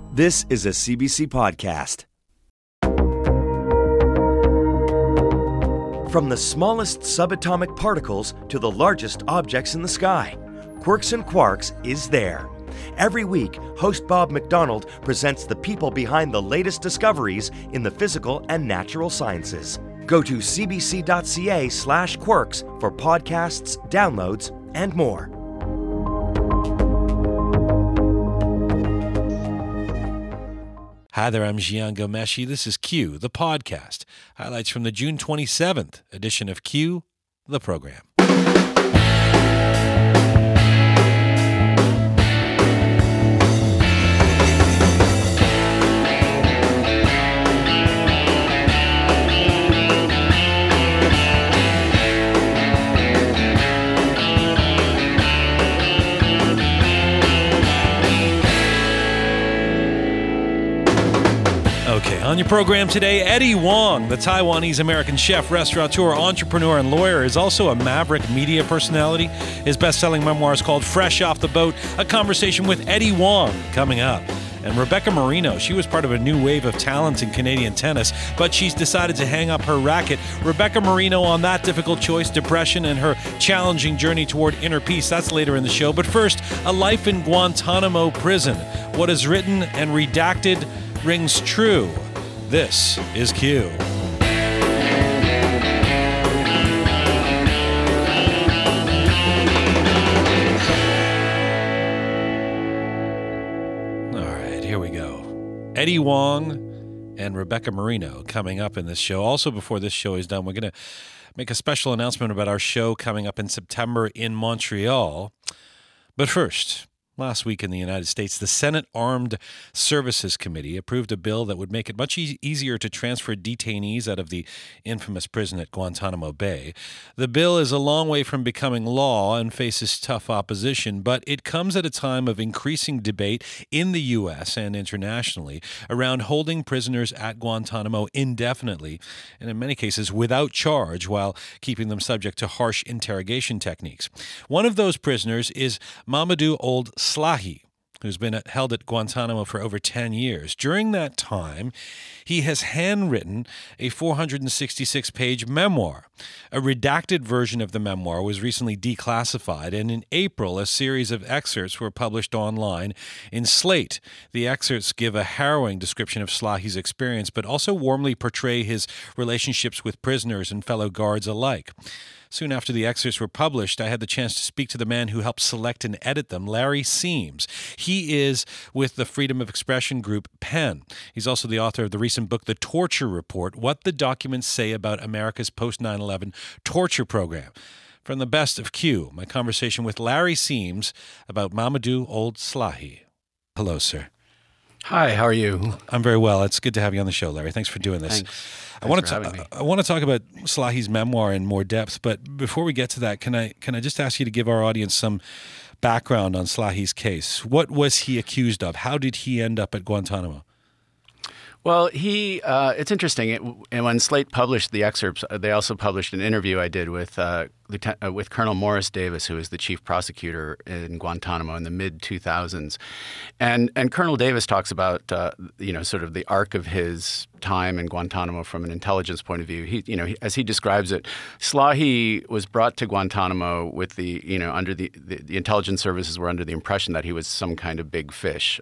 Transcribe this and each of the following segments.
This is a CBC podcast. From the smallest subatomic particles to the largest objects in the sky, Quirks and Quarks is there. Every week, host Bob McDonald presents the people behind the latest discoveries in the physical and natural sciences. Go to cbc.ca/quirks for podcasts, downloads, and more. Hi there, I'm Jian Ghomeshi. This is Q, the podcast. Highlights from the June 27th edition of Q, the program. Okay, on your program today, Eddie Huang, the Taiwanese-American chef, restaurateur, entrepreneur, and lawyer, is also a maverick media personality. His best-selling memoir is called Fresh Off the Boat, a conversation with Eddie Huang coming up. And Rebecca Marino, she was part of a new wave of talent in Canadian tennis, but she's decided to hang up her racket. Rebecca Marino on that difficult choice, depression, and her challenging journey toward inner peace. That's later in the show. But first, a life in Guantanamo prison. What is written and redacted rings true. This is Q. All right, here we go. Eddie Huang and Rebecca Marino coming up in this show. Also, before this show is done, we're going to make a special announcement about our show coming up in September in Montreal. But first, last week in the United States, the Senate Armed Services Committee approved a bill that would make it much easier to transfer detainees out of the infamous prison at Guantanamo Bay. The bill is a long way from becoming law and faces tough opposition, but it comes at a time of increasing debate in the U.S. and internationally around holding prisoners at Guantanamo indefinitely, and in many cases without charge, while keeping them subject to harsh interrogation techniques. One of those prisoners is Mamadou Ould Slahi, who's been held at Guantanamo for over 10 years. During that time, he has handwritten a 466-page memoir. A redacted version of the memoir was recently declassified, and in April, a series of excerpts were published online in Slate. The excerpts give a harrowing description of Slahi's experience, but also warmly portray his relationships with prisoners and fellow guards alike. Soon after the excerpts were published, I had the chance to speak to the man who helped select and edit them, Larry Siems. He is with the Freedom of Expression group PEN. He's also the author of the recent book, The Torture Report, What the Documents Say About America's Post-9/11 Torture Program. From the best of Q, my conversation with Larry Siems about Mamadou Ould Slahi. Hello, sir. Hi, how are you? I'm very well. It's good to have you on the show, Larry. Thanks for doing this. Thanks. I want to talk about Slahi's memoir in more depth, but before we get to that, can I just ask you to give our audience some background on Slahi's case? What was he accused of? How did he end up at Guantanamo? Well, it's interesting. And when Slate published the excerpts, they also published an interview I did with Colonel Morris Davis, who was the chief prosecutor in Guantanamo in the mid-2000s. And Colonel Davis talks about, sort of the arc of his time in Guantanamo from an intelligence point of view. As he describes it, Slahi was brought to Guantanamo with under the intelligence services were under the impression that he was some kind of big fish.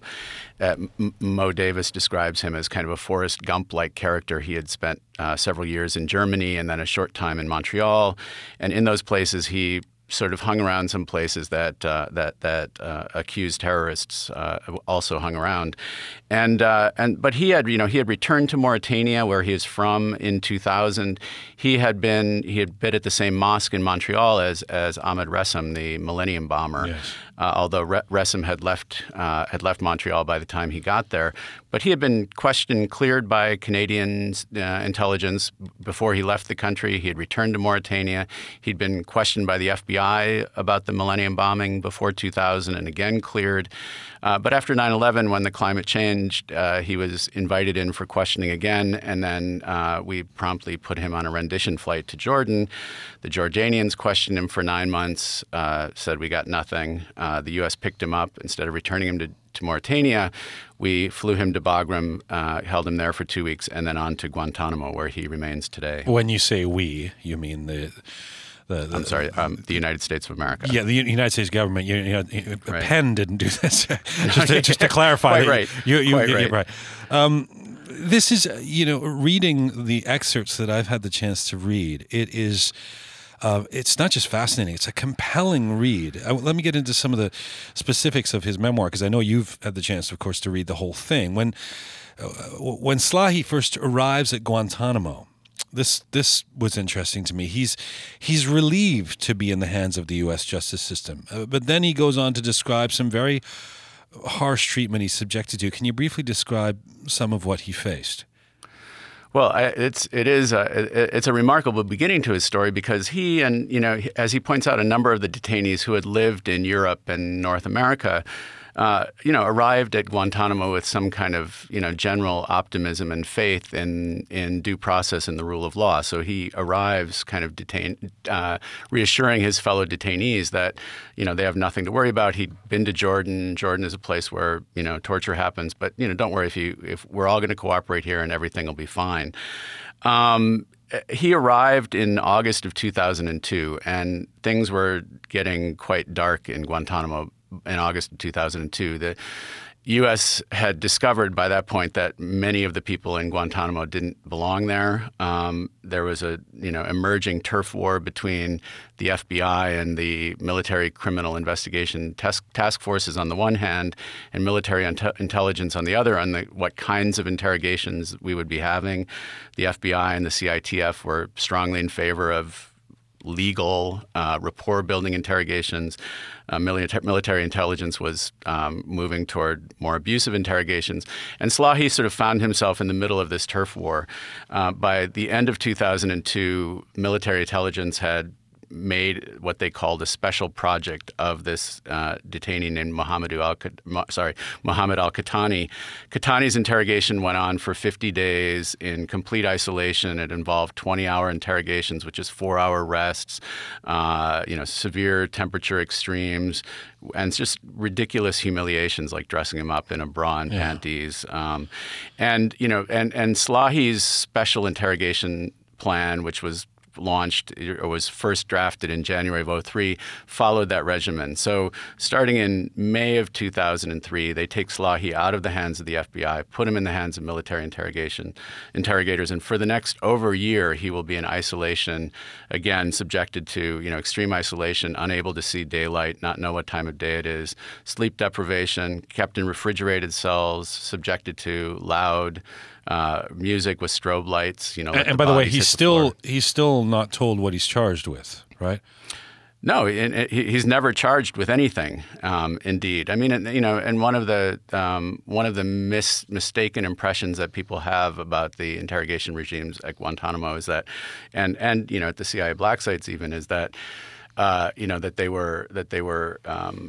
Mo Davis describes him as kind of a Forrest Gump-like character. He had spent several years in Germany and then a short time in Montreal. And in those places, he sort of hung around some places that accused terrorists also hung around, but he had returned to Mauritania, where he is from, in 2000. He had been at the same mosque in Montreal as Ahmed Ressim, the Millennium Bomber. Yes. Although Ressim had left Montreal by the time he got there. But he had been cleared by Canadian intelligence before he left the country. He had returned to Mauritania. He'd been questioned by the FBI about the Millennium bombing before 2000 and again cleared. But after 9/11, when the climate changed, he was invited in for questioning again, and then we promptly put him on a rendition flight to Jordan. The Jordanians questioned him for 9 months, said we got nothing. The U.S. picked him up instead of returning him to Mauritania. We flew him to Bagram, held him there for 2 weeks, and then on to Guantanamo, where he remains today. When you say we, you mean the United States of America. Yeah, the United States government. Right. Penn didn't do this. just to clarify. Quite right. Quite right. This is, reading the excerpts that I've had the chance to read. It is. It's not just fascinating; it's a compelling read. Let me get into some of the specifics of his memoir, because I know you've had the chance, of course, to read the whole thing. When Slahi first arrives at Guantanamo, this was interesting to me. He's relieved to be in the hands of the U.S. justice system, but then he goes on to describe some very harsh treatment he's subjected to. Can you briefly describe some of what he faced? Well, it's a remarkable beginning to his story, because he and, as he points out, a number of the detainees who had lived in Europe and North America, arrived at Guantanamo with some kind of, general optimism and faith in due process and the rule of law. So he arrives kind of reassuring his fellow detainees that, they have nothing to worry about. He'd been to Jordan. Jordan is a place where, torture happens. But, don't worry, if we're all going to cooperate here and everything will be fine. He arrived in August of 2002, and things were getting quite dark in Guantanamo in August of 2002. The U.S. had discovered by that point that many of the people in Guantanamo didn't belong there. There was a emerging turf war between the FBI and the military criminal investigation task forces on the one hand, and military intelligence on the other, on what kinds of interrogations we would be having. The FBI and the CITF were strongly in favor of legal, rapport-building interrogations. Military intelligence was moving toward more abusive interrogations. And Slahi sort of found himself in the middle of this turf war. By the end of 2002, military intelligence had made what they called a special project of this detainee named Mohammed al-Qahtani. Qahtani's interrogation went on for 50 days in complete isolation. It involved 20-hour interrogations, which is 4-hour rests, severe temperature extremes, and just ridiculous humiliations like dressing him up in a bra and panties. And Slahi's special interrogation plan, which was launched or was first drafted in January of 2003, followed that regimen. So starting in May of 2003, they take Slahi out of the hands of the FBI, put him in the hands of military interrogators, and for the next over a year, he will be in isolation, again, subjected to extreme isolation, unable to see daylight, not know what time of day it is, sleep deprivation, kept in refrigerated cells, subjected to loud music with strobe lights. And by the way, he's still not told what he's charged with, right? No, he's never charged with anything. Indeed, I mean, and one of the mistaken impressions that people have about the interrogation regimes at Guantanamo is that, and at the CIA black sites even, is that that they were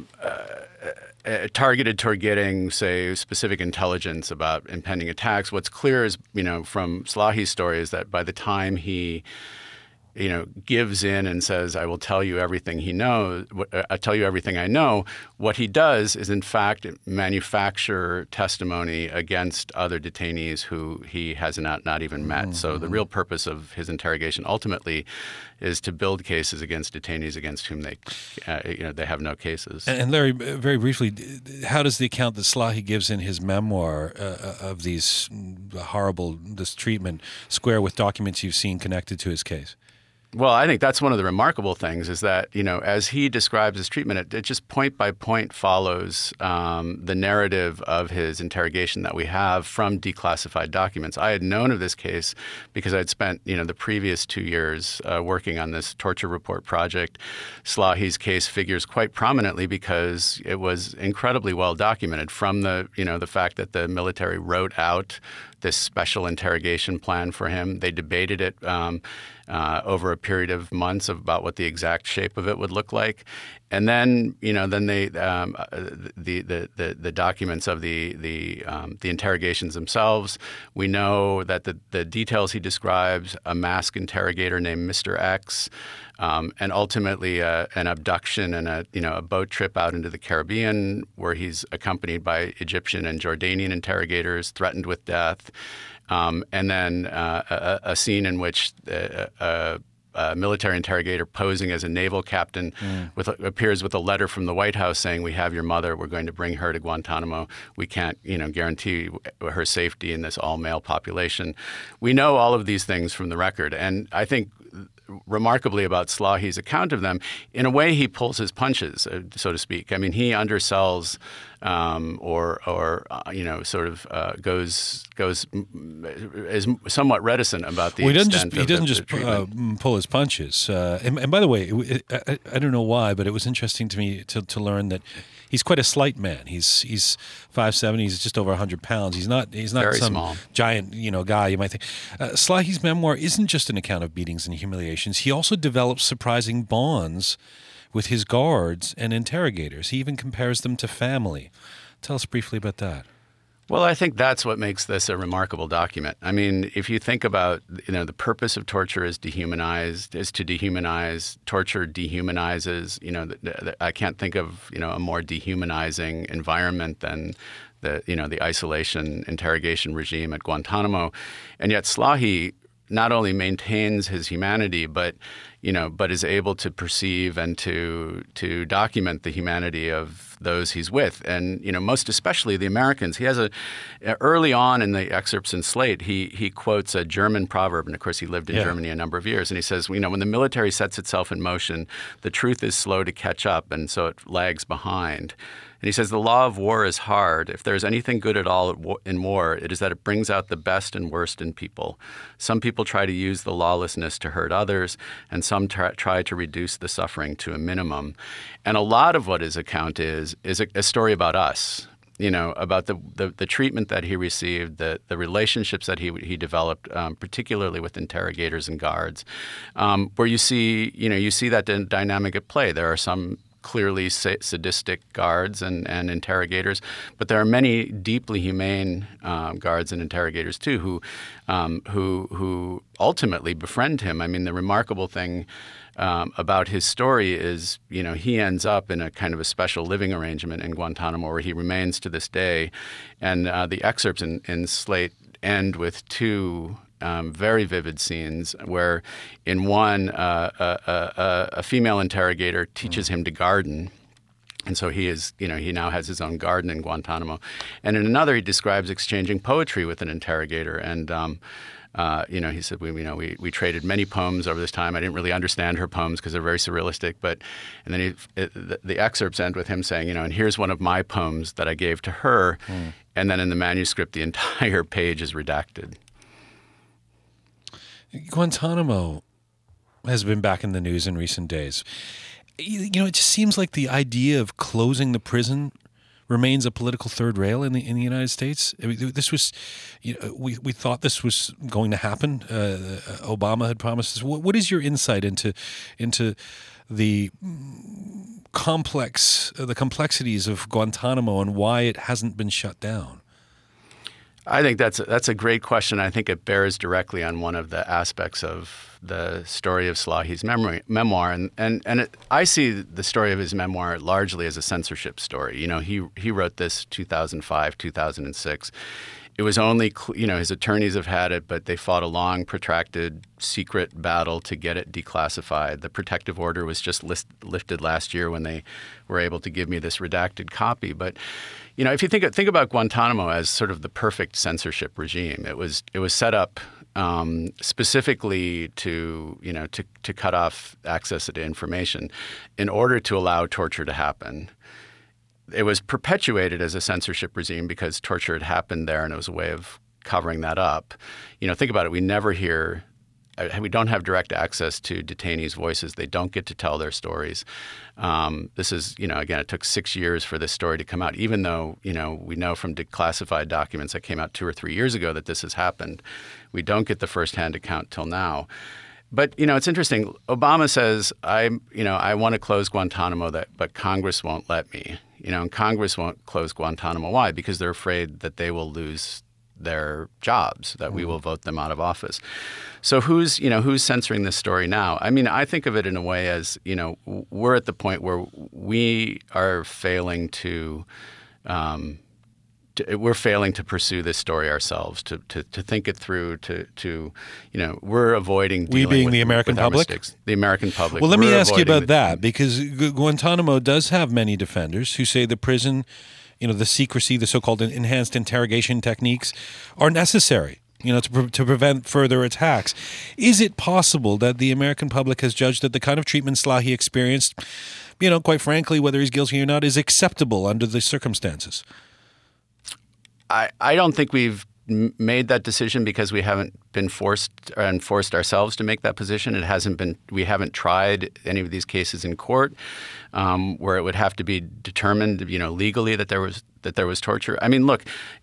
targeted toward getting, say, specific intelligence about impending attacks. What's clear is, from Slahi's story, is that by the time he, gives in and says, "I will tell you everything he knows. I tell you everything I know." What he does is, in fact, manufacture testimony against other detainees who he has not even met. Mm-hmm. So the real purpose of his interrogation ultimately is to build cases against detainees against whom they have no cases. And Larry, very briefly, how does the account that Slahi gives in his memoir of this treatment square with documents you've seen connected to his case? Well, I think that's one of the remarkable things is that, as he describes his treatment, it just point by point follows the narrative of his interrogation that we have from declassified documents. I had known of this case because I'd spent, the previous 2 years working on this torture report project. Slahi's case figures quite prominently because it was incredibly well documented from the fact that the military wrote out this special interrogation plan for him. They debated it over a period of months about what the exact shape of it would look like. then then they the documents of the interrogations themselves. We know that the details he describes: a masked interrogator named Mr. X, and ultimately an abduction and a boat trip out into the Caribbean where he's accompanied by Egyptian and Jordanian interrogators, threatened with death, and then a scene in which a military interrogator posing as a naval captain appears with a letter from the White House saying, "We have your mother. We're going to bring her to Guantanamo. We can't, guarantee her safety in this all-male population." We know all of these things from the record, and I think remarkably about Slahi's account of them, in a way he pulls his punches, so to speak. I mean, he undersells is somewhat reticent about the extent he doesn't just treatment. Pull his punches. And by the way, I don't know why, but it was interesting to me to learn that he's quite a slight man. He's 5'7". He's just over 100 pounds. He's not very some small giant guy you might think. Slahi's memoir isn't just an account of beatings and humiliations. He also develops surprising bonds with his guards and interrogators. He even compares them to family. Tell us briefly about that. Well, I think that's what makes this a remarkable document. I mean, if you think about, the purpose of torture is to dehumanize. Torture dehumanizes. I can't think of, a more dehumanizing environment than the isolation interrogation regime at Guantanamo. And yet Slahi not only maintains his humanity, but is able to perceive and to document the humanity of those he's with, and most especially the Americans. He has early on in the excerpts in Slate, he quotes a German proverb, and of course he lived in Germany a number of years, and he says, when the military sets itself in motion, the truth is slow to catch up, and so it lags behind. And he says, the law of war is hard. If there's anything good at all in war, it is that it brings out the best and worst in people. Some people try to use the lawlessness to hurt others, and some try to reduce the suffering to a minimum. And a lot of what his account is a story about us, about the treatment that he received, the relationships that he developed, particularly with interrogators and guards, where you see that dynamic at play. There are some clearly sadistic guards and interrogators, but there are many deeply humane guards and interrogators too who ultimately befriend him. I mean, the remarkable thing about his story is, he ends up in a kind of a special living arrangement in Guantanamo where he remains to this day, and the excerpts in Slate end with two very vivid scenes where in one, a female interrogator teaches him to garden. And so he now has his own garden in Guantanamo. And in another, he describes exchanging poetry with an interrogator. And, he said, we traded many poems over this time. I didn't really understand her poems because they're very surrealistic. And then the excerpts end with him saying, and here's one of my poems that I gave to her. And then in the manuscript, the entire page is redacted. Guantanamo has been back in the news in recent days. It just seems like the idea of closing the prison remains a political third rail in the United States. I mean, this was, we thought this was going to happen. Obama had promised this. What is your insight into the complexities of Guantanamo and why it hasn't been shut down? I think that's a great question. I think it bears directly on one of the aspects of the story of Slahi's memoir, and I see the story of his memoir largely as a censorship story. He wrote this 2005, 2006. It was only, his attorneys have had it, but they fought a long, protracted, secret battle to get it declassified. The protective order was just lifted last year when they were able to give me this redacted copy. But, if you think about Guantanamo as sort of the perfect censorship regime, it was set up specifically to cut off access to information in order to allow torture to happen. It was perpetuated as a censorship regime because torture had happened there, and it was a way of covering that up. Think about it. We don't have direct access to detainees' voices. They don't get to tell their stories. This is, again, it took 6 years for this story to come out, even though, we know from declassified documents that came out 2 or 3 years ago that this has happened. We don't get the firsthand account till now. But, it's interesting. Obama says, I want to close Guantanamo, but Congress won't let me. And Congress won't close Guantanamo. Why? Because they're afraid that they will lose their jobs, that we will vote them out of office. So who's censoring this story now? I mean, I think of it in a way as, we're at the point where we are failing to pursue this story ourselves, to think it through, we're avoiding dealing we being with, the American public? The American public. Well, let me ask you about that, because Guantanamo does have many defenders who say the prison, the secrecy, the so-called enhanced interrogation techniques are necessary, to prevent further attacks. Is it possible that the American public has judged that the kind of treatment Slahi experienced, quite frankly, whether he's guilty or not, is acceptable under the circumstances? I don't think we've made that decision because we haven't been forced ourselves to make that position. We haven't tried any of these cases in court where it would have to be determined, legally that there was torture. I mean, look,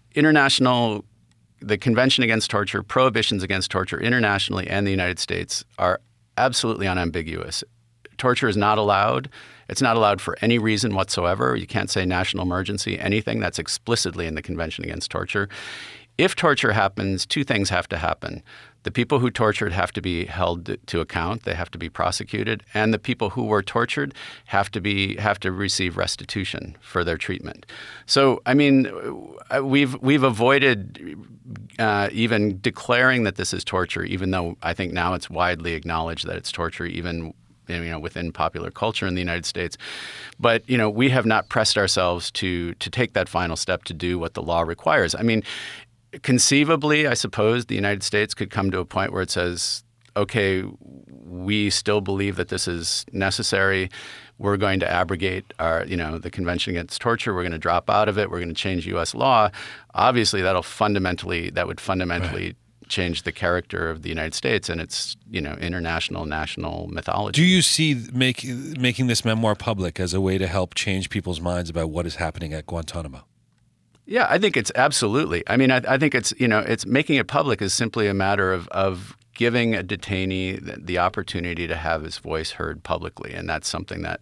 the Convention Against Torture, prohibitions against torture internationally and the United States are absolutely unambiguous. Torture is not allowed. It's not allowed for any reason whatsoever. You can't say national emergency, anything. That's explicitly in the Convention Against Torture. If torture happens, two things have to happen. The people who tortured have to be held to account. They have to be prosecuted. And the people who were tortured have to receive restitution for their treatment. So, I mean, we've avoided even declaring that this is torture, even though I think now it's widely acknowledged that it's torture, even within popular culture in the United States. But, we have not pressed ourselves to take that final step to do what the law requires. I mean, conceivably, I suppose the United States could come to a point where it says, okay, we still believe that this is necessary. We're going to abrogate the Convention Against Torture. We're going to drop out of it. We're going to change U.S. law. Obviously, that would fundamentally Right. change the character of the United States and its, international, national mythology. Do you see making this memoir public as a way to help change people's minds about what is happening at Guantanamo? Yeah, I think it's absolutely. I mean, I think it's, it's making it public is simply a matter of giving a detainee the opportunity to have his voice heard publicly, and that's something that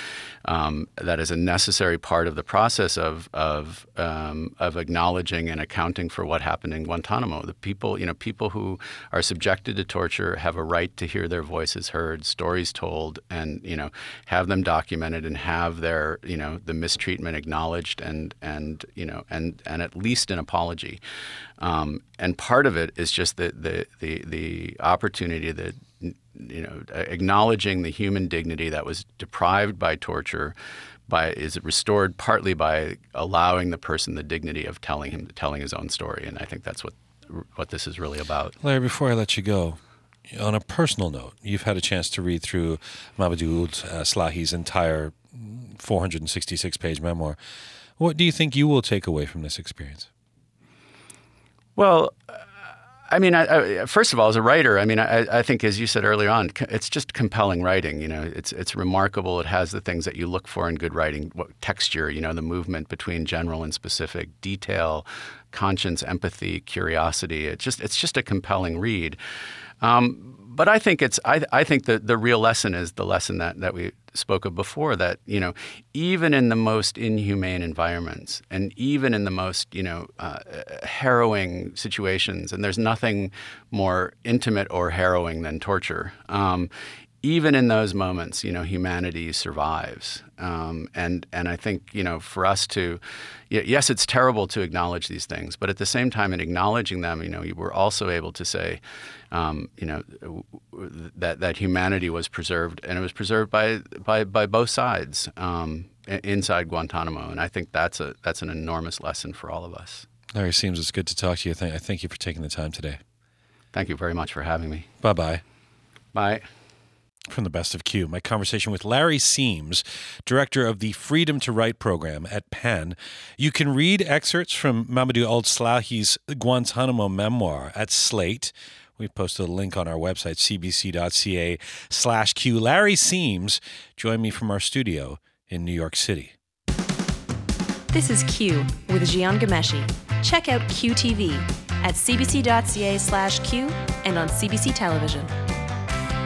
that is a necessary part of the process of acknowledging and accounting for what happened in Guantanamo. The people who are subjected to torture have a right to hear their voices heard, stories told, and have them documented and have their the mistreatment acknowledged and at least an apology. And part of it is just the opportunity that acknowledging the human dignity that was deprived by torture is restored partly by allowing the person the dignity of telling his own story. And I think that's what this is really about. Larry, before I let you go, on a personal note, you've had a chance to read through Mamadou Ould Slahi's entire 466-page memoir. What do you think you will take away from this experience? Well, I mean, first of all, as a writer, I mean, I think, as you said earlier on, it's just compelling writing. It's remarkable. It has the things that you look for in good writing: texture, the movement between general and specific, detail, conscience, empathy, curiosity. It's just a compelling read. But I think I think the real lesson is the lesson that we spoke of before, that even in the most inhumane environments and even in the most harrowing situations, and there's nothing more intimate or harrowing than torture. Even in those moments, humanity survives. And I think, for us to, yes, it's terrible to acknowledge these things, but at the same time, in acknowledging them, we're also able to say, that humanity was preserved, and it was preserved by both sides inside Guantanamo. And I think that's an enormous lesson for all of us. Larry Siems, it's good to talk to you. I thank you for taking the time today. Thank you very much for having me. Bye-bye. Bye. From the Best of Q, my conversation with Larry Siems, director of the Freedom to Write program at Penn. You can read excerpts from Mamadou Ould Slahi's Guantanamo memoir at Slate. We've posted a link on our website, cbc.ca/Q. Larry Siems joined me from our studio in New York City. This is Q with Jian Ghomeshi. Check out QTV at cbc.ca/Q and on CBC Television.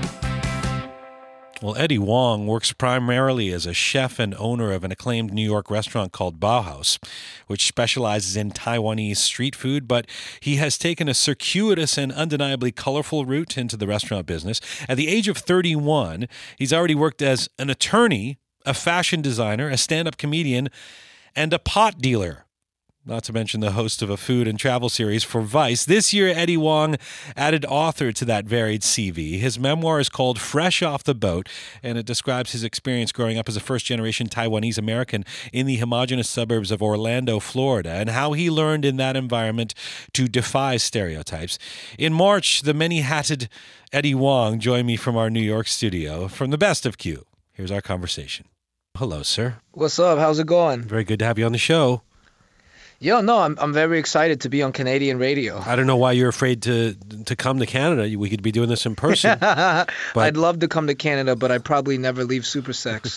Well, Eddie Wong works primarily as a chef and owner of an acclaimed New York restaurant called Bauhaus, which specializes in Taiwanese street food, but he has taken a circuitous and undeniably colorful route into the restaurant business. At the age of 31, he's already worked as an attorney, a fashion designer, a stand-up comedian, and a pot dealer. Not to mention the host of a food and travel series for Vice. This year, Eddie Wong added author to that varied CV. His memoir is called Fresh Off the Boat, and it describes his experience growing up as a first-generation Taiwanese American in the homogenous suburbs of Orlando, Florida, and how he learned in that environment to defy stereotypes. In March, the many-hatted Eddie Wong joined me from our New York studio. From the best of Q, here's our conversation. Hello, sir. What's up? How's it going? Very good to have you on the show. Yo, no, I'm very excited to be on Canadian radio. I don't know why you're afraid to come to Canada. We could be doing this in person. I'd love to come to Canada, but I'd probably never leave Super Sex.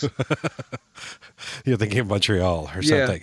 You're thinking of Montreal or something.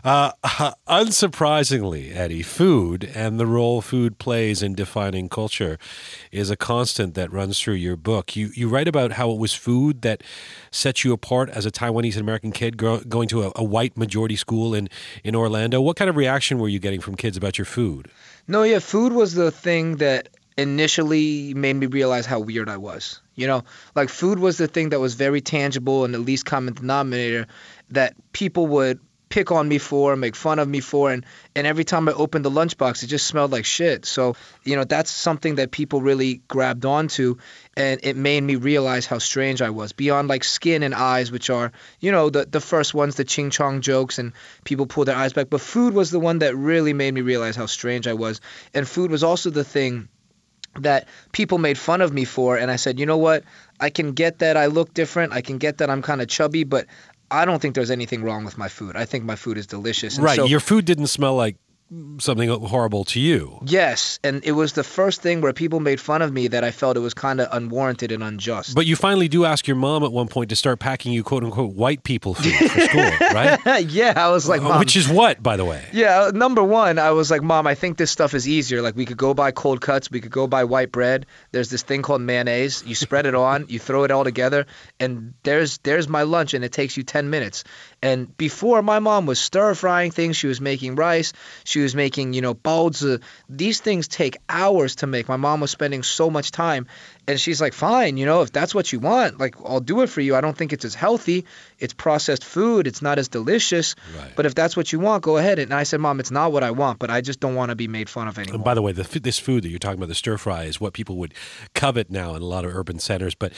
Unsurprisingly, Eddie, food and the role food plays in defining culture is a constant that runs through your book. You write about how it was food that set you apart as a Taiwanese American kid going to a white majority school in Orlando. What kind of reaction were you getting from kids about your food? No, yeah, food was the thing that initially made me realize how weird I was. You know, like food was the thing that was very tangible and the least common denominator that people would pick on me for, make fun of me for, and every time I opened the lunchbox, it just smelled like shit. So, you know, that's something that people really grabbed onto, and it made me realize how strange I was. Beyond like skin and eyes, which are, you know, the first ones, the ching chong jokes, and people pull their eyes back. But food was the one that really made me realize how strange I was. And food was also the thing that people made fun of me for, and I said, you know what, I can get that I look different, I can get that I'm kind of chubby, but I don't think there's anything wrong with my food. I think my food is delicious. And right, so, your food didn't smell like something horrible to you. Yes, and it was the first thing where people made fun of me that I felt it was kind of unwarranted and unjust. But you finally do ask your mom at one point to start packing you quote-unquote white people food for school, right? Yeah, I was like, Mom. Which is what, by the way? Yeah, number one, I was like, Mom, I think this stuff is easier. Like, we could go buy cold cuts, we could go buy white bread. There's this thing called mayonnaise. You spread it on, you throw it all together, and there's my lunch, and it takes you 10 minutes. And before, my mom was stir-frying things. She was making rice. She was making, you know, baozi. These things take hours to make. My mom was spending so much time. And she's like, fine, you know, if that's what you want, like, I'll do it for you. I don't think it's as healthy. It's processed food. It's not as delicious. Right. But if that's what you want, go ahead. And I said, Mom, it's not what I want, but I just don't want to be made fun of anymore. And by the way, this food that you're talking about, the stir fry, is what people would covet now in a lot of urban centers. But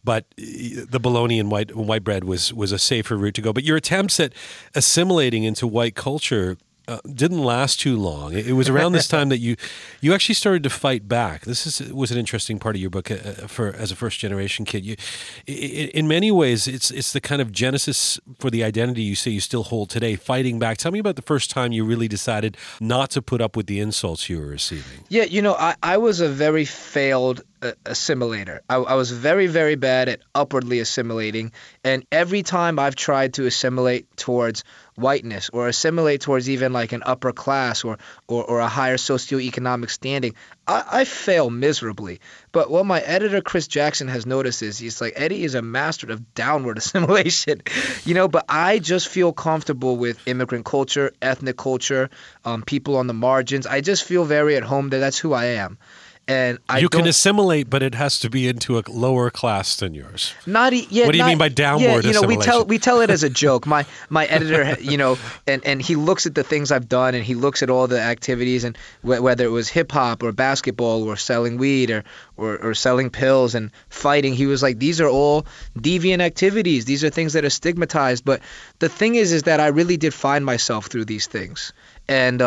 the bologna and white bread was a safer route to go. But your attempts at assimilating into white culture didn't last too long. It was around this time that you actually started to fight back. This was an interesting part of your book as a first generation kid. In many ways, it's the kind of genesis for the identity you say you still hold today. Fighting back. Tell me about the first time you really decided not to put up with the insults you were receiving. Yeah, you know, I was a very failed assimilator. I was very, very bad at upwardly assimilating, and every time I've tried to assimilate towards whiteness or assimilate towards even like an upper class or a higher socioeconomic standing, I fail miserably. But what my editor Chris Jackson has noticed is he's like, Eddie is a master of downward assimilation, you know. But I just feel comfortable with immigrant culture, ethnic culture, people on the margins. I just feel very at home there. That's who I am. And you can assimilate, but it has to be into a lower class than yours. What do you mean by downward assimilation? We tell it as a joke. My editor, you know, and he looks at the things I've done, and he looks at all the activities, and whether it was hip hop or basketball or selling weed or selling pills and fighting, he was like, these are all deviant activities. These are things that are stigmatized. But the thing is that I really did find myself through these things, and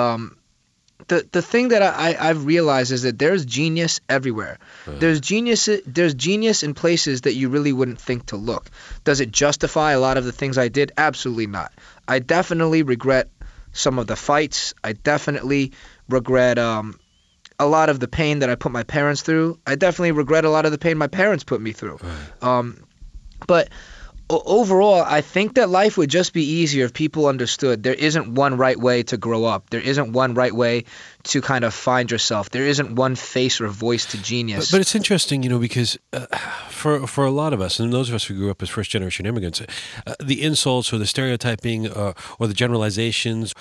The thing that I've realized is that there's genius everywhere. There's genius in places that you really wouldn't think to look. Does it justify a lot of the things I did? Absolutely not. I definitely regret some of the fights. I definitely regret a lot of the pain that I put my parents through. I definitely regret a lot of the pain my parents put me through. But overall, I think that life would just be easier if people understood there isn't one right way to grow up. There isn't one right way to kind of find yourself. There isn't one face or voice to genius. But it's interesting, because for a lot of us, and those of us who grew up as first-generation immigrants, the insults or the stereotyping or the generalizations,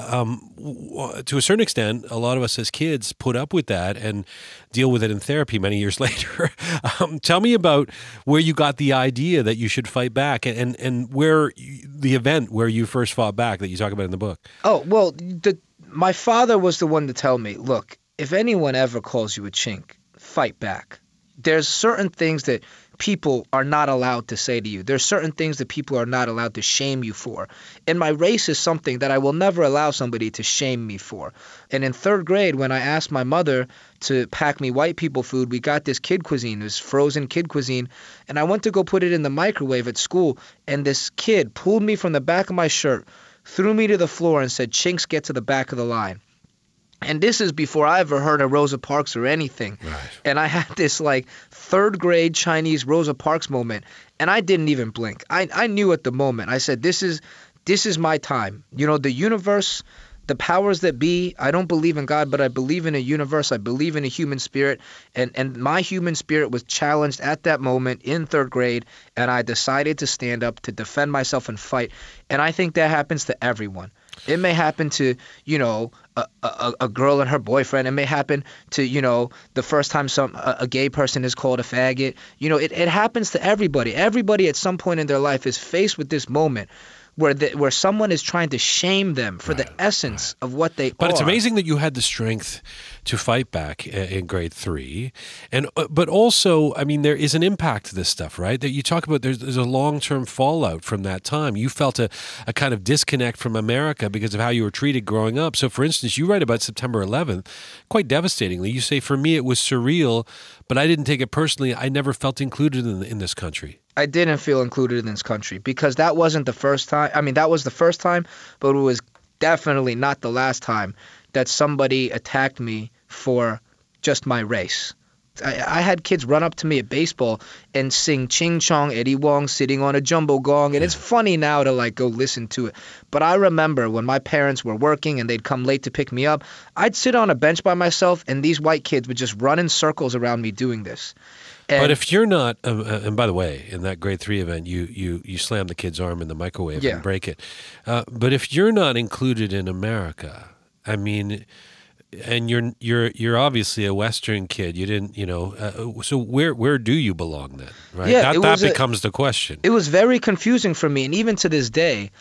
to a certain extent, a lot of us as kids put up with that and deal with it in therapy many years later. Tell me about where you got the idea that you should fight back and where the event where you first fought back that you talk about in the book. Oh, well, my father was the one to tell me, look, if anyone ever calls you a chink, fight back. There's certain things that people are not allowed to say to you. There's certain things that people are not allowed to shame you for. And my race is something that I will never allow somebody to shame me for. And in 3rd grade, when I asked my mother to pack me white people food, we got this kid cuisine, this frozen kid cuisine, and I went to go put it in the microwave at school, and this kid pulled me from the back of my shirt, threw me to the floor and said, "Chinks, get to the back of the line." And this is before I ever heard of Rosa Parks or anything. Right. And I had this 3rd grade Chinese Rosa Parks moment, and I didn't even blink. I knew at the moment. I said, this is my time. The universe, the powers that be, I don't believe in God, but I believe in a universe. I believe in a human spirit. And my human spirit was challenged at that moment in 3rd grade, and I decided to stand up to defend myself and fight. And I think that happens to everyone. It may happen to, a girl and her boyfriend. It may happen to, the first time a gay person is called a faggot. It happens to everybody. Everybody at some point in their life is faced with this moment where someone is trying to shame them for the essence of what they are. But it's amazing that you had the strength to fight back in grade 3. But also, there is an impact to this stuff, right? That you talk about there's a long-term fallout from that time. You felt a kind of disconnect from America because of how you were treated growing up. So, for instance, you write about September 11th quite devastatingly. You say, for me, it was surreal, but I didn't take it personally. I never felt included in this country. I didn't feel included in this country because that wasn't the first time. That was the first time, but it was definitely not the last time that somebody attacked me for just my race. I had kids run up to me at baseball and sing Ching Chong, Eddie Wong sitting on a jumbo gong, and it's funny now to go listen to it. But I remember when my parents were working and they'd come late to pick me up, I'd sit on a bench by myself and these white kids would just run in circles around me doing this. But if you're not, and by the way, in that grade 3 event, you slam the kid's arm in the microwave and break it. But if you're not included in America, and you're obviously a Western kid, you didn't, so where do you belong then? Right? Yeah, that becomes the question. It was very confusing for me, and even to this day,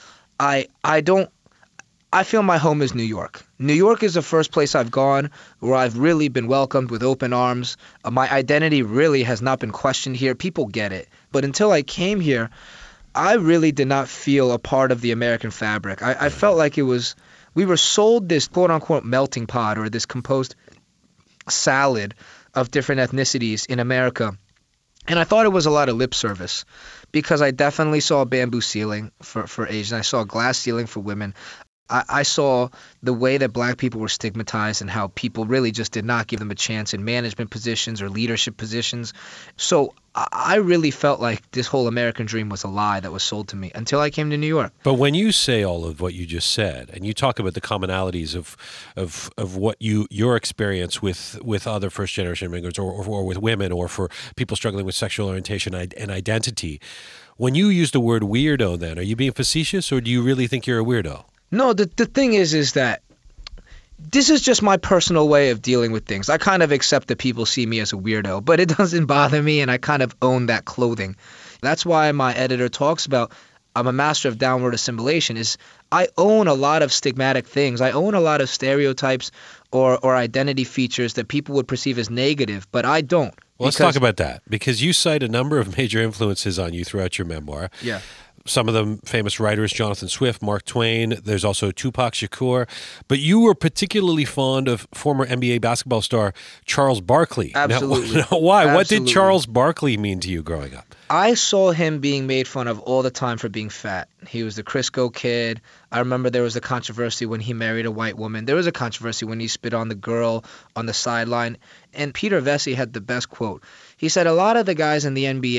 I feel my home is New York. New York is the first place I've gone where I've really been welcomed with open arms. My identity really has not been questioned here. People get it. But until I came here, I really did not feel a part of the American fabric. I felt like we were sold this quote-unquote melting pot or this composed salad of different ethnicities in America. And I thought it was a lot of lip service because I definitely saw a bamboo ceiling for Asians. I saw a glass ceiling for women. I saw the way that black people were stigmatized and how people really just did not give them a chance in management positions or leadership positions. So I really felt like this whole American dream was a lie that was sold to me until I came to New York. But when you say all of what you just said, and you talk about the commonalities of what your experience with other first-generation immigrants or with women or for people struggling with sexual orientation and identity, when you use the word weirdo then, are you being facetious or do you really think you're a weirdo? No, the thing is that this is just my personal way of dealing with things. I kind of accept that people see me as a weirdo, but it doesn't bother me, and I kind of own that clothing. That's why my editor talks about I'm a master of downward assimilation, is I own a lot of stigmatic things. I own a lot of stereotypes or identity features that people would perceive as negative, but I don't. Well, let's talk about that, because you cite a number of major influences on you throughout your memoir. Yeah. Some of them famous writers, Jonathan Swift, Mark Twain. There's also Tupac Shakur. But you were particularly fond of former NBA basketball star Charles Barkley. Absolutely. Now, why? Absolutely. What did Charles Barkley mean to you growing up? I saw him being made fun of all the time for being fat. He was the Crisco kid. I remember there was a controversy when he married a white woman. There was a controversy when he spit on the girl on the sideline. And Peter Vesey had the best quote. He said, a lot of the guys in the NBA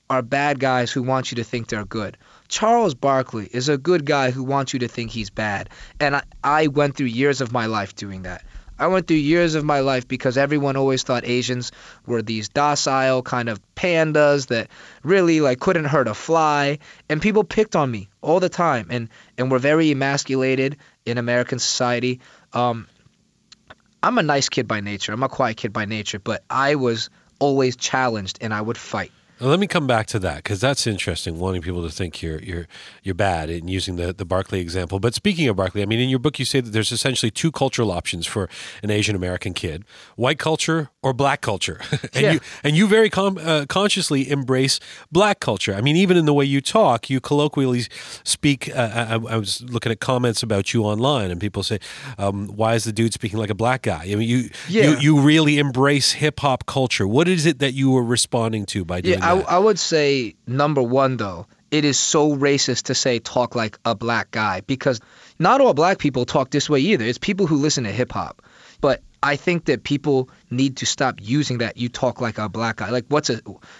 are bad guys who want you to think they're good. Charles Barkley is a good guy who wants you to think he's bad. And I went through years of my life doing that. I went through years of my life because everyone always thought Asians were these docile kind of pandas that really like couldn't hurt a fly, and people picked on me all the time and were very emasculated in American society. I'm a nice kid by nature. I'm a quiet kid by nature, but I was always challenged and I would fight. Now, let me come back to that because that's interesting. Wanting people to think you're bad and using the Barkley example. But speaking of Barkley, I mean, in your book you say that there's essentially two cultural options for an Asian American kid: white culture or black culture. and you very consciously embrace black culture. I mean, even in the way you talk, you colloquially speak. I was looking at comments about you online, and people say, "Why is the dude speaking like a black guy?" I mean, you really embrace hip hop culture. What is it that you were responding to by doing that? I would say, number one, though, it is so racist to say talk like a black guy, because not all black people talk this way either. It's people who listen to hip hop. But I think that people need to stop using that. You talk like a black guy. Like what's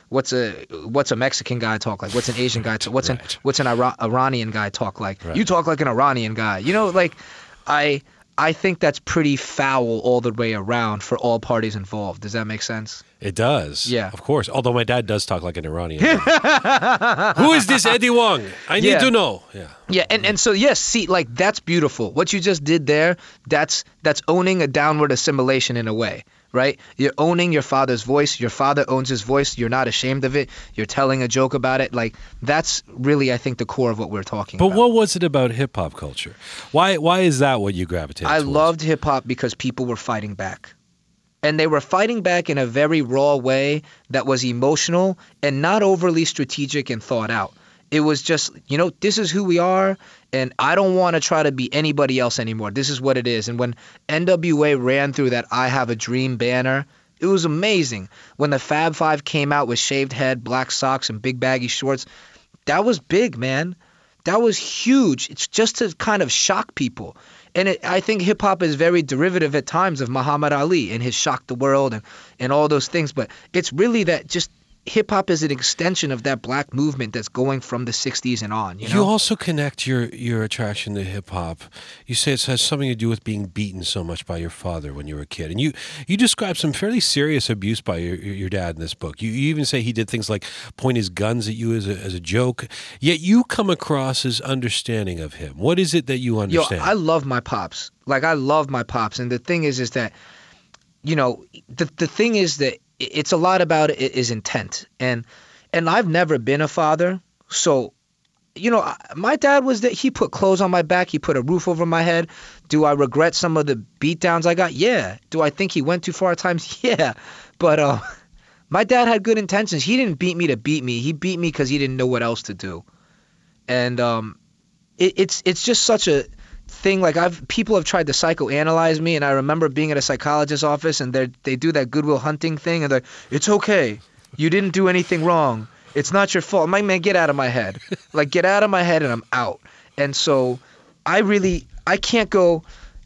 a Mexican guy talk like? What's an Asian guy talk? What's an Iranian guy talk like? Right. You talk like an Iranian guy. You know, like I think that's pretty foul all the way around for all parties involved. Does that make sense? It does. Yeah. Of course. Although my dad does talk like an Iranian. Who is this Eddie Wong? I need to know. Yeah. Yeah, and so, yes, see, like, that's beautiful. What you just did there, that's owning a downward assimilation in a way, right? You're owning your father's voice. Your father owns his voice. You're not ashamed of it. You're telling a joke about it. Like, that's really, I think, the core of what we're talking about. But what was it about hip-hop culture? Why is that what you gravitated towards? I loved hip-hop because people were fighting back. And they were fighting back in a very raw way that was emotional and not overly strategic and thought out. It was just, this is who we are, and I don't want to try to be anybody else anymore. This is what it is. And when NWA ran through that I Have a Dream banner, it was amazing. When the Fab Five came out with shaved head, black socks, and big baggy shorts, that was big, man. That was huge. It's just to kind of shock people. And I think hip-hop is very derivative at times of Muhammad Ali and his Shock the World and all those things. But it's really that just hip-hop is an extension of that black movement that's going from the 60s and on. You also connect your attraction to hip-hop. You say it has something to do with being beaten so much by your father when you were a kid. And you describe some fairly serious abuse by your dad in this book. You even say he did things like point his guns at you as a joke. Yet you come across as understanding of him. What is it that you understand? I love my pops. Like, I love my pops. And the thing is that, the thing is that it's a lot about it is intent. And I've never been a father. So, my dad was that he put clothes on my back. He put a roof over my head. Do I regret some of the beatdowns I got? Yeah. Do I think he went too far at times? Yeah. But my dad had good intentions. He didn't beat me to beat me. He beat me because he didn't know what else to do. And it's just such a thing. Like, people have tried to psychoanalyze me, and I remember being at a psychologist's office, and they do that Goodwill Hunting thing, and they're like, it's okay, you didn't do anything wrong, it's not your fault. I'm like, man, get out of my head. Like, get out of my head, and I'm out. And so I can't go,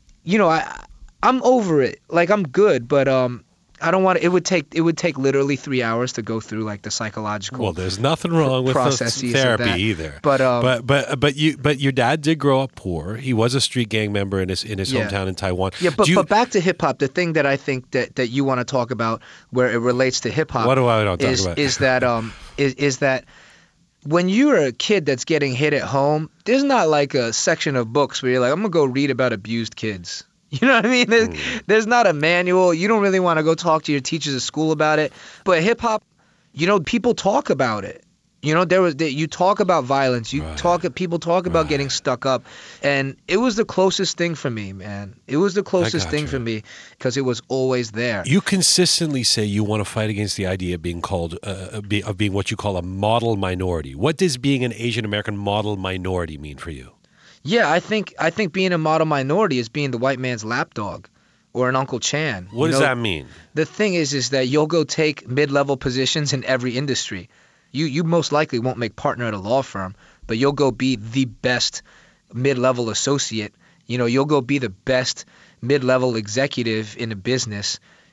I'm over it. Like, I'm good, but I don't want to. It would take literally 3 hours to go through like the psychological. Well, there's nothing wrong with therapy either. But your dad did grow up poor. He was a street gang member in his hometown in Taiwan. Yeah, but back to hip hop. The thing that I think that you want to talk about where it relates to hip hop. What do I not talk about? Is that when you're a kid that's getting hit at home, there's not like a section of books where you're like, I'm gonna go read about abused kids. You know what I mean? There's not a manual. You don't really want to go talk to your teachers at school about it. But hip hop, people talk about it. You talk about violence. People talk about getting stuck up, and it was the closest thing for me, man. It was the closest thing for me because it was always there. You consistently say you want to fight against the idea of being called of being what you call a model minority. What does being an Asian American model minority mean for you? Yeah, I think being a model minority is being the white man's lapdog or an Uncle Chan. What does that mean? The thing is that you'll go take mid-level positions in every industry. You most likely won't make partner at a law firm, but you'll go be the best mid-level associate. You'll go be the best mid-level executive in a business.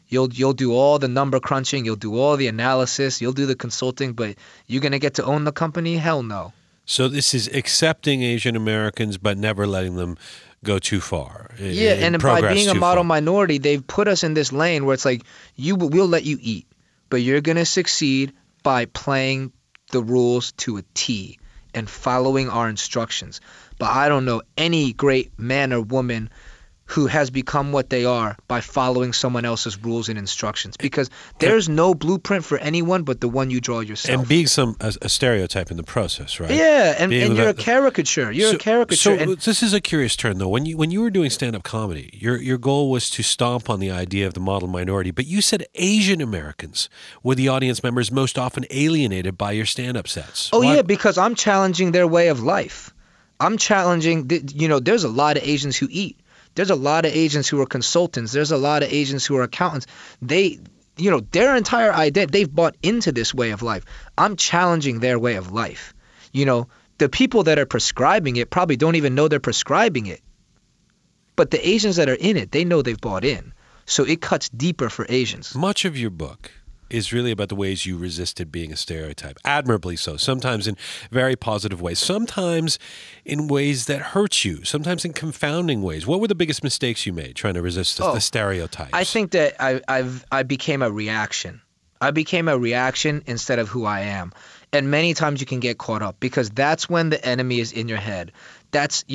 You'll do all the number crunching, you'll do all the analysis, you'll do the consulting, but you're going to get to own the company? Hell no. So this is accepting Asian Americans, but never letting them go too far. Yeah, and by being a model minority, they've put us in this lane where it's like, we'll let you eat, but you're going to succeed by playing the rules to a T and following our instructions. But I don't know any great man or woman who has become what they are by following someone else's rules and instructions, because there's no blueprint for anyone but the one you draw yourself. And being a stereotype in the process, right? Yeah, and you're a caricature. You're a caricature. So this is a curious turn, though. When you were doing stand-up comedy, your goal was to stomp on the idea of the model minority, but you said Asian Americans were the audience members most often alienated by your stand-up sets. Oh, yeah, because I'm challenging their way of life. I'm challenging, there's a lot of Asians who eat. There's a lot of Asians who are consultants. There's a lot of Asians who are accountants. They, their entire identity, they've bought into this way of life. I'm challenging their way of life. The people that are prescribing it probably don't even know they're prescribing it. But the Asians that are in it, they know they've bought in. So it cuts deeper for Asians. Much of your book is really about the ways you resisted being a stereotype, admirably so, sometimes in very positive ways, sometimes in ways that hurt you, sometimes in confounding ways. What were the biggest mistakes you made trying to resist the stereotypes? I think that I became a reaction. I became a reaction instead of who I am. And many times you can get caught up because that's when the enemy is in your head. That's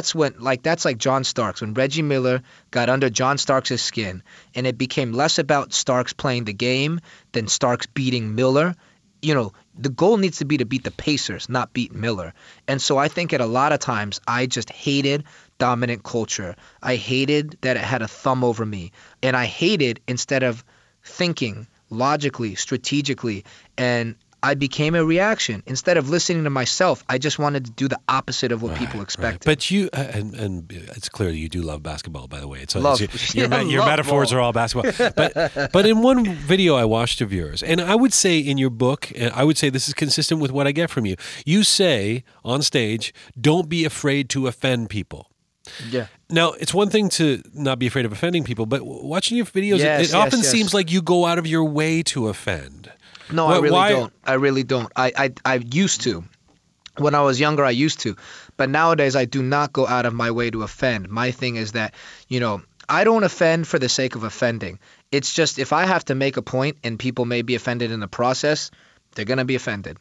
like John Starks, when Reggie Miller got under John Starks' skin and it became less about Starks playing the game than Starks beating Miller. The goal needs to be to beat the Pacers, not beat Miller. And so I think at a lot of times I just hated dominant culture. I hated that it had a thumb over me. And I hated instead of thinking logically, strategically, and I became a reaction. Instead of listening to myself, I just wanted to do the opposite of what people expected. Right. But you, and it's clear you do love basketball, by the way. Your love metaphors are all basketball. But in one video I watched of yours, and I would say in your book, and I would say this is consistent with what I get from you, you say on stage, don't be afraid to offend people. Yeah. Now, it's one thing to not be afraid of offending people, but watching your videos, it often seems like you go out of your way to offend. No, I really don't. I used to. When I was younger, I used to. But nowadays, I do not go out of my way to offend. My thing is that, I don't offend for the sake of offending. It's just if I have to make a point and people may be offended in the process, they're going to be offended.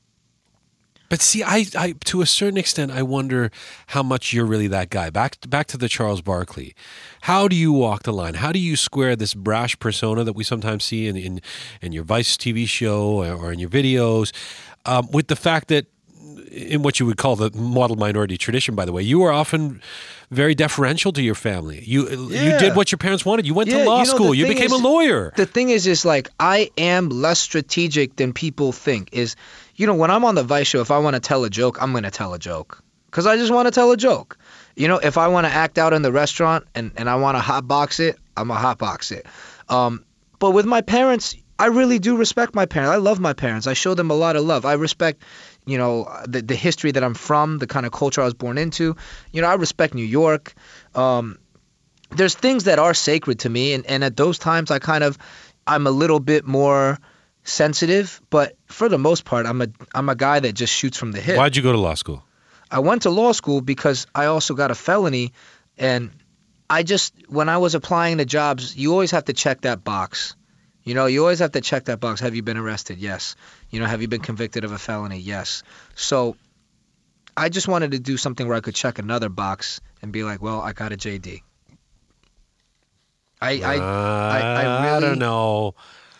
But see, I to a certain extent, I wonder how much you're really that guy. Back to the Charles Barkley. How do you walk the line? How do you square this brash persona that we sometimes see in your Vice TV show or in your videos with the fact that in what you would call the model minority tradition, by the way, you are often very deferential to your family. You did what your parents wanted. You went to law school. You became a lawyer. The thing is like I am less strategic than people think. When I'm on the Vice show, if I want to tell a joke, I'm going to tell a joke because I just want to tell a joke. If I want to act out in the restaurant and I want to hotbox it, I'm going to hotbox it. But with my parents, I really do respect my parents. I love my parents. I show them a lot of love. I respect, the history that I'm from, the kind of culture I was born into. I respect New York. There's things that are sacred to me, and at those times I'm a little bit more sensitive, but for the most part, I'm a guy that just shoots from the hip. Why'd you go to law school? I went to law school because I also got a felony, and when I was applying to jobs, you always have to check that box. You always have to check that box. Have you been arrested? Yes. Have you been convicted of a felony? Yes. So I just wanted to do something where I could check another box and be like, well, I got a JD. I really don't know.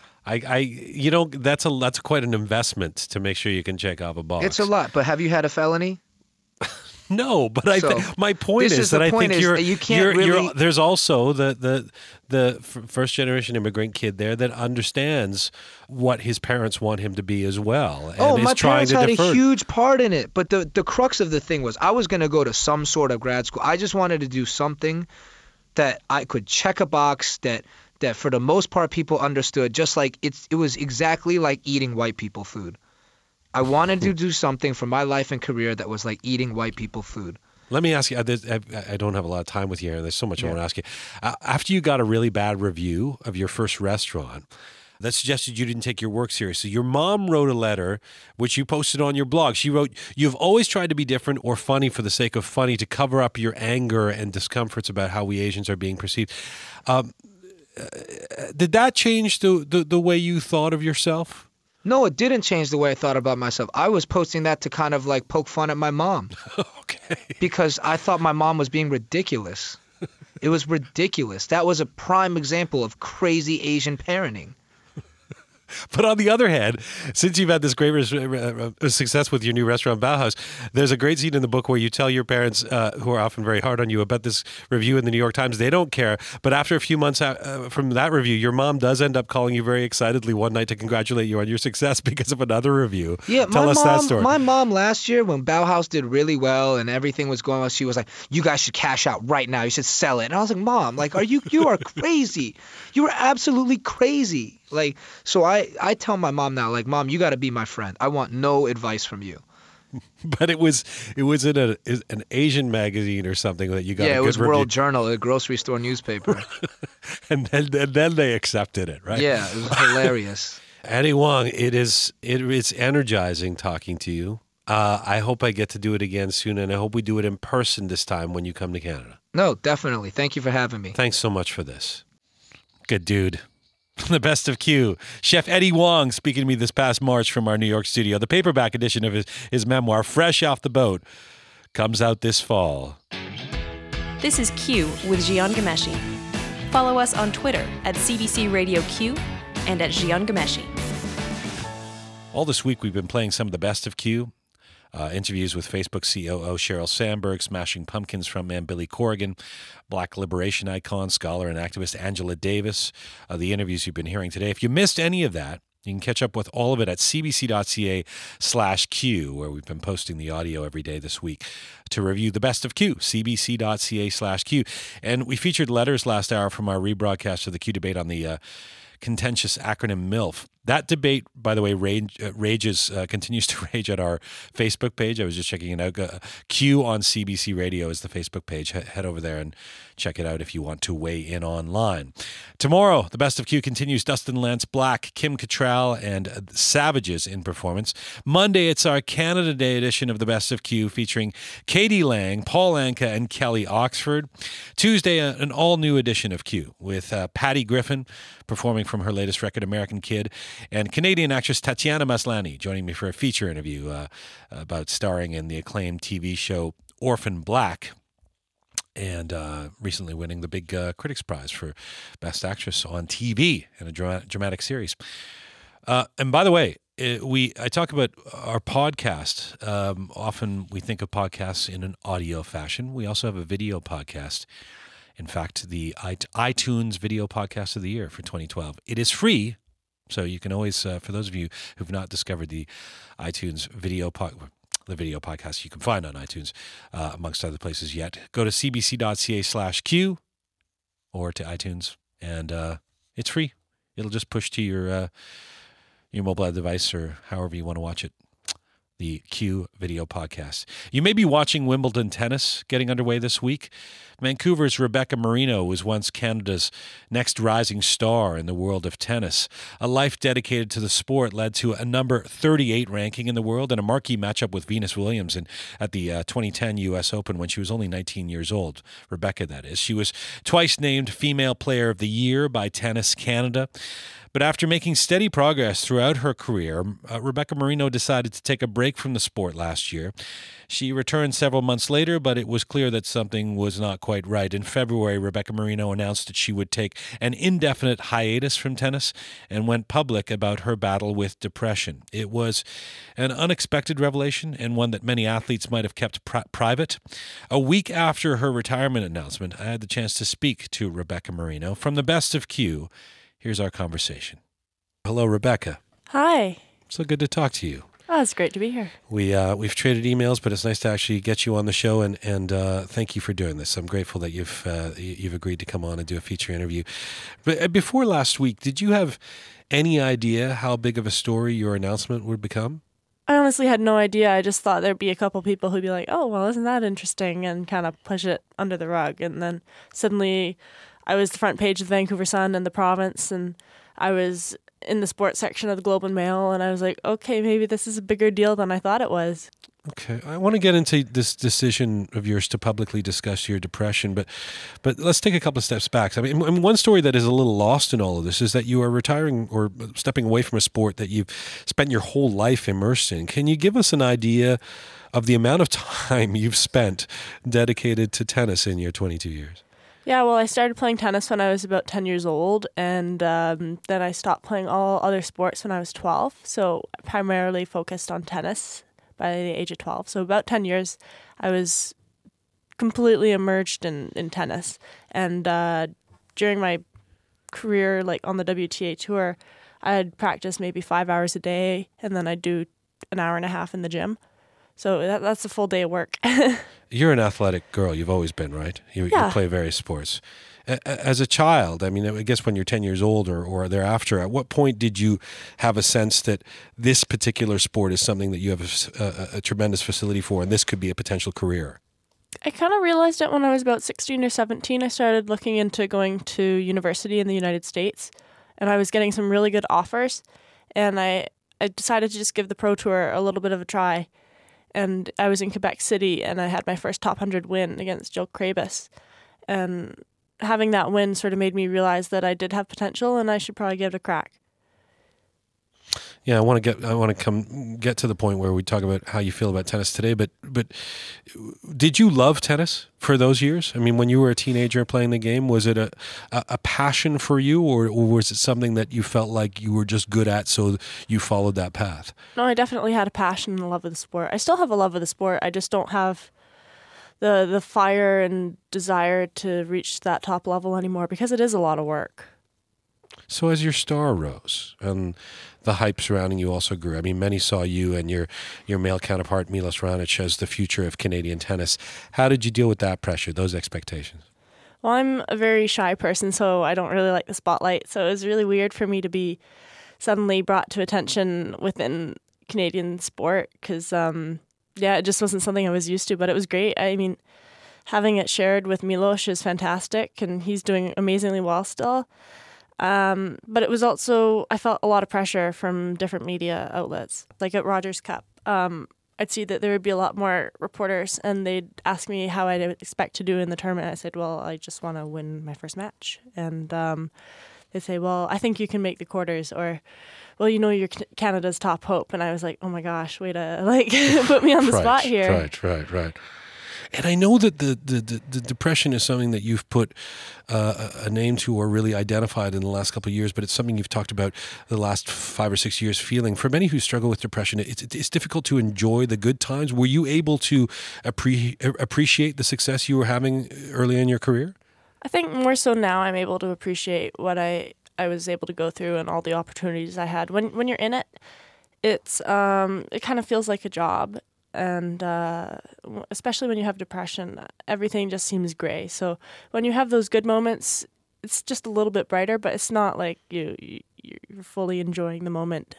That's quite an investment to make sure you can check off a box. It's a lot, but have you had a felony? No, but my point is that I think there's also the first generation immigrant kid there that understands what his parents want him to be as well. And my parents had a huge part in it. But the crux of the thing was I was going to go to some sort of grad school. I just wanted to do something that I could check a box that for the most part people understood, just like it was exactly like eating white people food. I wanted to do something for my life and career that was like eating white people food. Let me ask you, I don't have a lot of time with you here, and there's so much I want to ask you. After you got a really bad review of your first restaurant that suggested you didn't take your work seriously, your mom wrote a letter, which you posted on your blog. She wrote, "You've always tried to be different or funny for the sake of funny to cover up your anger and discomforts about how we Asians are being perceived." Did that change the way you thought of yourself? No, it didn't change the way I thought about myself. I was posting that to kind of like poke fun at my mom. Okay. Because I thought my mom was being ridiculous. It was ridiculous. That was a prime example of crazy Asian parenting. But on the other hand, since you've had this great success with your new restaurant, Bauhaus, there's a great scene in the book where you tell your parents, who are often very hard on you, about this review in the New York Times. They don't care. But after a few months from that review, your mom does end up calling you very excitedly one night to congratulate you on your success because of another review. Yeah, Tell us that story. My mom last year, when Bauhaus did really well and everything was going well, she was like, "You guys should cash out right now. You should sell it." And I was like, "Mom, like, you are crazy. You are absolutely crazy." Like, so I tell my mom now, like, "Mom, you got to be my friend. I want no advice from you." But it was in an Asian magazine or something that you got. Yeah, a good it was review. World Journal, a grocery store newspaper. and then they accepted it, right? Yeah, it was hilarious. Eddie Huang, it's energizing talking to you. I hope I get to do it again soon, and I hope we do it in person this time when you come to Canada. No, definitely. Thank you for having me. Thanks so much for this. Good dude. The best of Q. Chef Eddie Huang speaking to me this past March from our New York studio. The paperback edition of his memoir, Fresh Off the Boat, comes out this fall. This is Q with Jian Ghomeshi. Follow us on Twitter at CBC Radio Q and at Jian Ghomeshi. All this week we've been playing some of the best of Q. Interviews with Facebook COO Sheryl Sandberg, Smashing Pumpkins frontman Billy Corrigan, Black liberation icon, scholar, and activist Angela Davis. The interviews you've been hearing today. If you missed any of that, you can catch up with all of it at cbc.ca/Q, where we've been posting the audio every day this week to review the best of Q, cbc.ca/Q. And we featured letters last hour from our rebroadcast of the Q debate on the contentious acronym MILF. That debate, by the way, continues to rage at our Facebook page. I was just checking it out. Q on CBC Radio is the Facebook page. Head over there and check it out if you want to weigh in online. Tomorrow, the best of Q continues. Dustin Lance Black, Kim Cattrall, and Savages in performance. Monday, it's our Canada Day edition of the best of Q featuring Katie Lang, Paul Anka, and Kelly Oxford. Tuesday, an all-new edition of Q with Patty Griffin performing from her latest record, American Kid, and Canadian actress Tatiana Maslany joining me for a feature interview about starring in the acclaimed TV show Orphan Black, and recently winning the big Critics' Prize for Best Actress on TV in a dramatic series. And by the way, I talk about our podcast. Often we think of podcasts in an audio fashion. We also have a video podcast. In fact, the iTunes Video Podcast of the Year for 2012. It is free, so you can always, for those of you who've not discovered the iTunes video podcast you can find on iTunes, amongst other places yet, go to cbc.ca/Q or to iTunes, and it's free. It'll just push to your mobile device or however you want to watch it. The Q Video Podcast. You may be watching Wimbledon tennis getting underway this week. Vancouver's Rebecca Marino was once Canada's next rising star in the world of tennis. A life dedicated to the sport led to a number 38 ranking in the world and a marquee matchup with Venus Williams at the 2010 U.S. Open when she was only 19 years old. Rebecca, that is. She was twice named Female Player of the Year by Tennis Canada. But after making steady progress throughout her career, Rebecca Marino decided to take a break from the sport last year. She returned several months later, but it was clear that something was not quite right. In February, Rebecca Marino announced that she would take an indefinite hiatus from tennis and went public about her battle with depression. It was an unexpected revelation and one that many athletes might have kept private. A week after her retirement announcement, I had the chance to speak to Rebecca Marino. From the best of Q, here's our conversation. Hello, Rebecca. Hi. So good to talk to you. Oh, it's great to be here. We've traded emails, but it's nice to actually get you on the show, and thank you for doing this. I'm grateful that you've agreed to come on and do a feature interview. But before last week, did you have any idea how big of a story your announcement would become? I honestly had no idea. I just thought there'd be a couple people who'd be like, oh, well, isn't that interesting? And kind of push it under the rug. And then suddenly I was the front page of the Vancouver Sun and the Province, and I was in the sports section of the Globe and Mail, and I was like, okay, maybe this is a bigger deal than I thought it was. Okay, I want to get into this decision of yours to publicly discuss your depression, but let's take a couple of steps back. I mean, one story that is a little lost in all of this is that you are retiring or stepping away from a sport that you've spent your whole life immersed in. Can you give us an idea of the amount of time you've spent dedicated to tennis in your 22 years? Yeah, well, I started playing tennis when I was about 10 years old, and then I stopped playing all other sports when I was 12, so I primarily focused on tennis by the age of 12. So about 10 years, I was completely immersed in tennis. And during my career, like on the WTA tour, I'd practice maybe 5 hours a day, and then I'd do an hour and a half in the gym. So that's a full day of work. You're an athletic girl. You've always been, right? You play various sports. As a child, I mean, I guess when you're 10 years old or thereafter, at what point did you have a sense that this particular sport is something that you have a tremendous facility for, and this could be a potential career? I kind of realized it when I was about 16 or 17. I started looking into going to university in the United States, and I was getting some really good offers, and I decided to just give the Pro Tour a little bit of a try. And I was in Quebec City, and I had my first top 100 win against Jill Krabus. And having that win sort of made me realize that I did have potential and I should probably give it a crack. Yeah, I want to get to the point where we talk about how you feel about tennis today. But did you love tennis for those years? I mean, when you were a teenager playing the game, was it a passion for you, or was it something that you felt like you were just good at, so you followed that path? No, I definitely had a passion and a love of the sport. I still have a love of the sport. I just don't have the fire and desire to reach that top level anymore because it is a lot of work. So as your star rose and the hype surrounding you also grew, I mean, many saw you and your male counterpart, Milos Raonic, as the future of Canadian tennis. How did you deal with that pressure, those expectations? Well, I'm a very shy person, so I don't really like the spotlight. So it was really weird for me to be suddenly brought to attention within Canadian sport because, it just wasn't something I was used to, but it was great. I mean, having it shared with Milos is fantastic, and he's doing amazingly well still. But it was also, I felt a lot of pressure from different media outlets. Like at Rogers Cup, I'd see that there would be a lot more reporters, and they'd ask me how I'd expect to do in the tournament. I said, well, I just want to win my first match. And they'd say, well, I think you can make the quarters, or, well, you're Canada's top hope. And I was like, oh my gosh, way to put me on the spot here. Right. And I know that the depression is something that you've put a name to or really identified in the last couple of years, but it's something you've talked about the last 5 or 6 years feeling. For many who struggle with depression, it's difficult to enjoy the good times. Were you able to appreciate the success you were having early in your career? I think more so now I'm able to appreciate what I was able to go through and all the opportunities I had. When you're in it, it kind of feels like a job. And especially when you have depression, everything just seems gray. So when you have those good moments, it's just a little bit brighter, but it's not like you're fully enjoying the moment.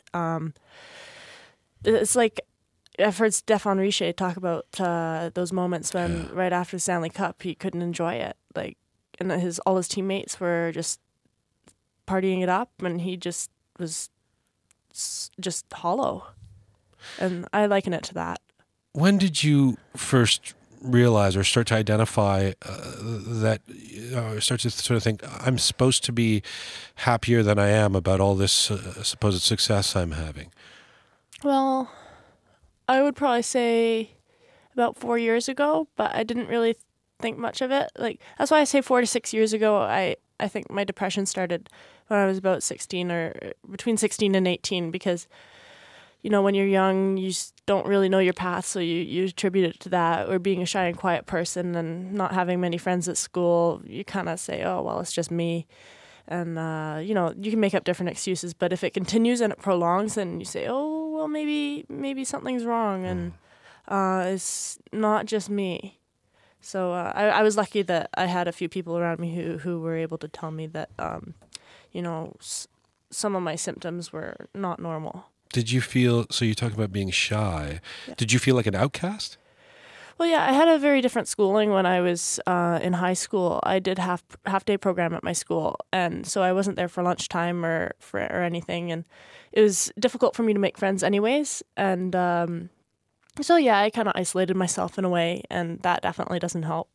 It's like I've heard Stéphane Richer talk about those moments when right after the Stanley Cup he couldn't enjoy it, and all his teammates were just partying it up, and he just was just hollow. And I liken it to that. When did you first realize or start to identify start to sort of think, I'm supposed to be happier than I am about all this supposed success I'm having? Well, I would probably say about 4 years ago, but I didn't really think much of it. That's why I say 4 to 6 years ago. I think my depression started when I was about 16 or between 16 and 18 because when you're young, you don't really know your path, so you attribute it to that, or being a shy and quiet person and not having many friends at school. You kind of say, oh, well, it's just me. And, you can make up different excuses, but if it continues and it prolongs, then you say, oh, well, maybe something's wrong, and it's not just me. So I was lucky that I had a few people around me who were able to tell me that, some of my symptoms were not normal. Did you feel, so you talk about being shy, did you feel like an outcast? Well, yeah, I had a very different schooling when I was in high school. I did half-day program at my school, and so I wasn't there for lunchtime or anything, and it was difficult for me to make friends anyways, and so yeah, I kind of isolated myself in a way, and that definitely doesn't help.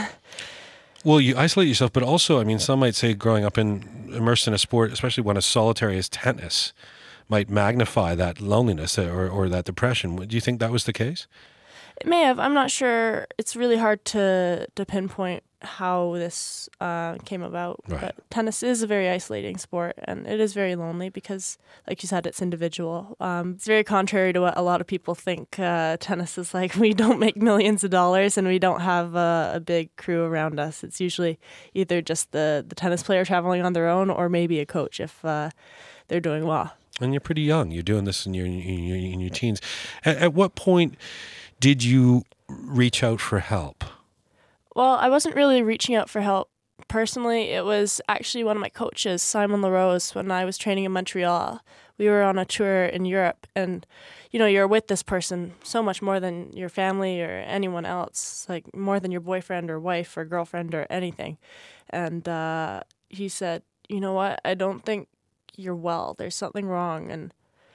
Well, you isolate yourself, but also, I mean, some might say growing up immersed in a sport, especially one as solitary as tennis, might magnify that loneliness or that depression. Do you think that was the case? It may have. I'm not sure. It's really hard to pinpoint how this came about. Right. But tennis is a very isolating sport, and it is very lonely because, like you said, it's individual. It's very contrary to what a lot of people think. Tennis is like, we don't make millions of dollars and we don't have a big crew around us. It's usually either just the tennis player traveling on their own or maybe a coach if they're doing well. And you're pretty young. You're doing this in your teens. At what point did you reach out for help? Well, I wasn't really reaching out for help personally. It was actually one of my coaches, Simon LaRose, when I was training in Montreal. We were on a tour in Europe, and you're with this person so much more than your family or anyone else, like more than your boyfriend or wife or girlfriend or anything. And he said, you know what, I don't think you're well. There's something wrong, and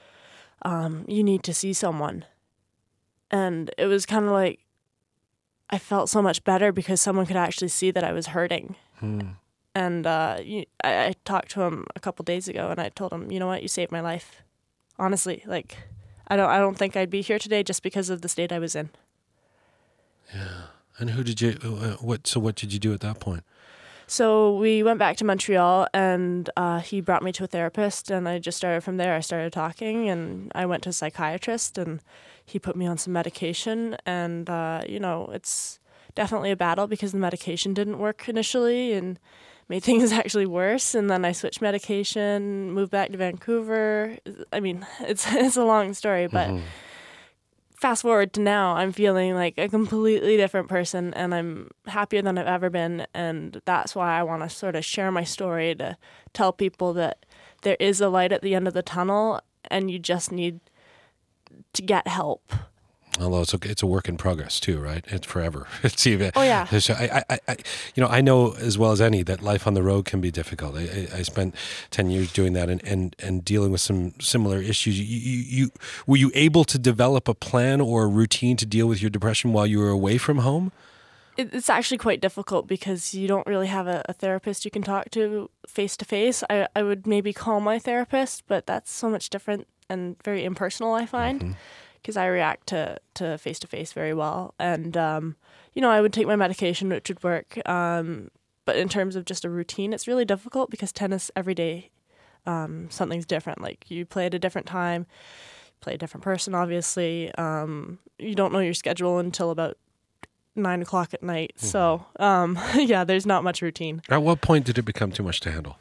you need to see someone. And it was kind of like, I felt so much better because someone could actually see that I was hurting. And I talked to him a couple days ago, and I told him, you know what, you saved my life. Honestly, like, I don't think I'd be here today just because of the state I was in. Yeah. And who did you? What did you do at that point? So we went back to Montreal, and he brought me to a therapist, and I just started from there. I started talking, and I went to a psychiatrist, and he put me on some medication, and, it's definitely a battle because the medication didn't work initially and made things actually worse. And then I switched medication, moved back to Vancouver. I mean, it's a long story, but fast forward to now, I'm feeling like a completely different person, and I'm happier than I've ever been. And that's why I want to sort of share my story to tell people that there is a light at the end of the tunnel, and you just need to get help. Although it's a work in progress too, right? It's forever. It's even. Oh yeah. I know as well as any that life on the road can be difficult. I spent 10 years doing that and dealing with some similar issues. Were you able to develop a plan or a routine to deal with your depression while you were away from home? It's actually quite difficult because you don't really have a therapist you can talk to face to face. I would maybe call my therapist, but that's so much different and very impersonal, I find, because I react to face to face very well. And, I would take my medication, which would work. But in terms of just a routine, it's really difficult because tennis every day, something's different. Like you play at a different time, play a different person, obviously. You don't know your schedule until about 9 o'clock at night. So, there's not much routine. At what point did it become too much to handle?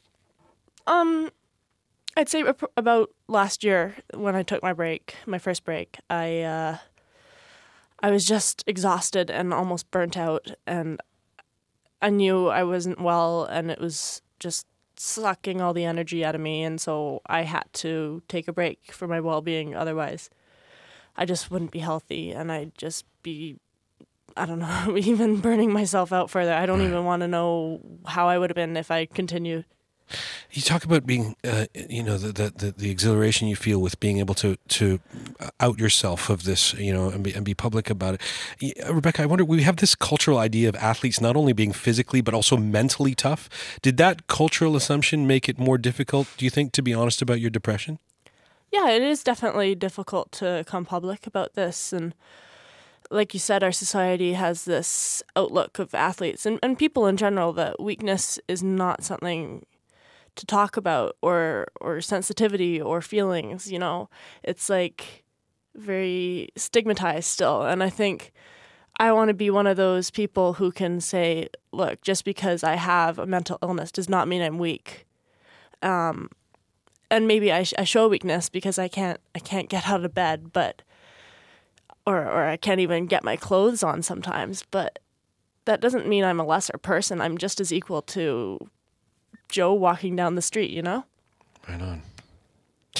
I'd say about last year when I took my first break, I was just exhausted and almost burnt out, and I knew I wasn't well, and it was just sucking all the energy out of me, and so I had to take a break for my well-being. Otherwise, I just wouldn't be healthy, and I'd just be, I don't know, even burning myself out further. I don't even want to know how I would have been if I continued. You talk about being, the exhilaration you feel with being able to out yourself of this, and be public about it. Rebecca, I wonder, we have this cultural idea of athletes not only being physically but also mentally tough. Did that cultural assumption make it more difficult, do you think, to be honest about your depression? Yeah, it is definitely difficult to come public about this. And like you said, our society has this outlook of athletes and people in general that weakness is not something to talk about or sensitivity or feelings, It's like very stigmatized still. And I think I want to be one of those people who can say, look, just because I have a mental illness does not mean I'm weak. And maybe I show weakness because I can't get out of bed, but or I can't even get my clothes on sometimes, but that doesn't mean I'm a lesser person. I'm just as equal to Joe walking down the street, Right on.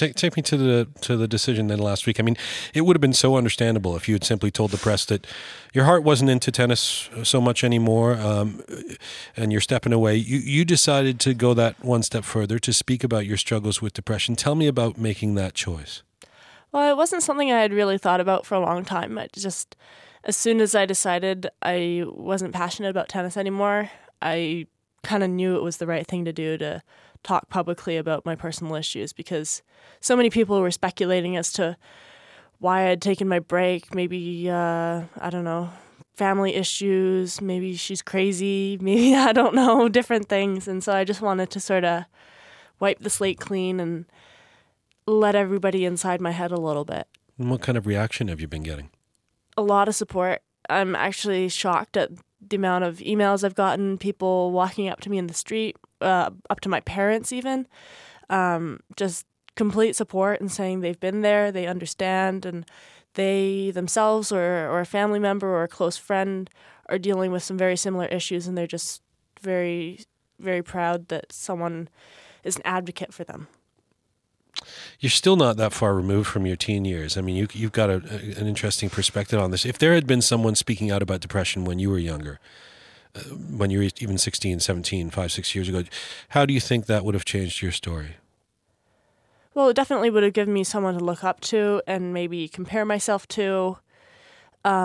Take me to the decision then last week. I mean, it would have been so understandable if you had simply told the press that your heart wasn't into tennis so much anymore, and you're stepping away. You decided to go that one step further to speak about your struggles with depression. Tell me about making that choice. Well, it wasn't something I had really thought about for a long time. As soon as I decided I wasn't passionate about tennis anymore, I kind of knew it was the right thing to do to talk publicly about my personal issues, because so many people were speculating as to why I'd taken my break. Maybe, I don't know, family issues, maybe she's crazy, maybe, I don't know, different things. And so I just wanted to sort of wipe the slate clean and let everybody inside my head a little bit. And what kind of reaction have you been getting? A lot of support. I'm actually shocked at the amount of emails I've gotten, people walking up to me in the street, up to my parents even, just complete support and saying they've been there, they understand, and they themselves or a family member or a close friend are dealing with some very similar issues, and they're just very, very proud that someone is an advocate for them. You're still not that far removed from your teen years. I mean, you've got an interesting perspective on this. If there had been someone speaking out about depression when you were younger, when you were even 16, 17, 5, 6 years ago, how do you think that would have changed your story? Well, it definitely would have given me someone to look up to and maybe compare myself to. I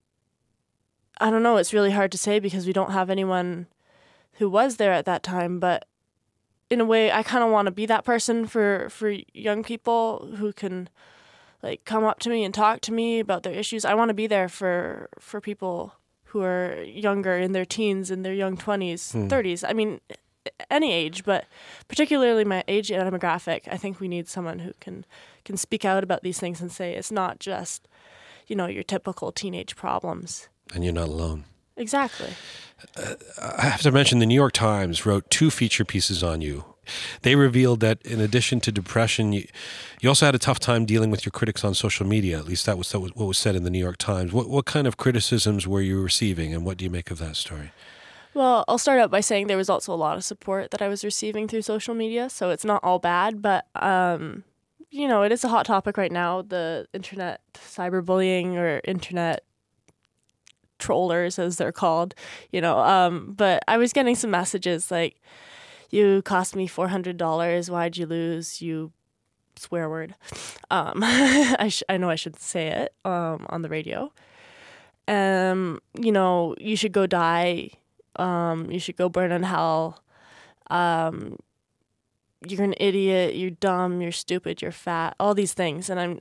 don't know. It's really hard to say because we don't have anyone who was there at that time, but in a way, I kind of want to be that person for young people who can like come up to me and talk to me about their issues. I want to be there for people who are younger, in their teens, in their young 20s, 30s. I mean, any age, but particularly my age demographic. I think we need someone who can speak out about these things and say it's not just, your typical teenage problems. And you're not alone. Exactly. I have to mention the New York Times wrote 2 feature pieces on you. They revealed that in addition to depression, you also had a tough time dealing with your critics on social media. At least that was what was said in the New York Times. What kind of criticisms were you receiving, and what do you make of that story? Well, I'll start out by saying there was also a lot of support that I was receiving through social media, so it's not all bad, but it is a hot topic right now, the internet cyberbullying or internet trollers, as they're called, but I was getting some messages like, you cost me $400, why'd you lose, you swear word. I know I should say it on the radio. You should go die, you should go burn in hell, you're an idiot, you're dumb, you're stupid, you're fat, all these things. And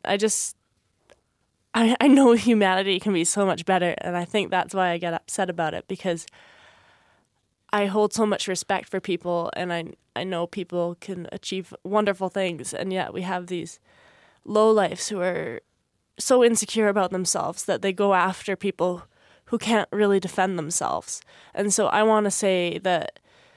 I know humanity can be so much better, and I think that's why I get upset about it, because I hold so much respect for people, and I know people can achieve wonderful things, and yet we have these lowlifes who are so insecure about themselves that they go after people who can't really defend themselves. And so I want to say that,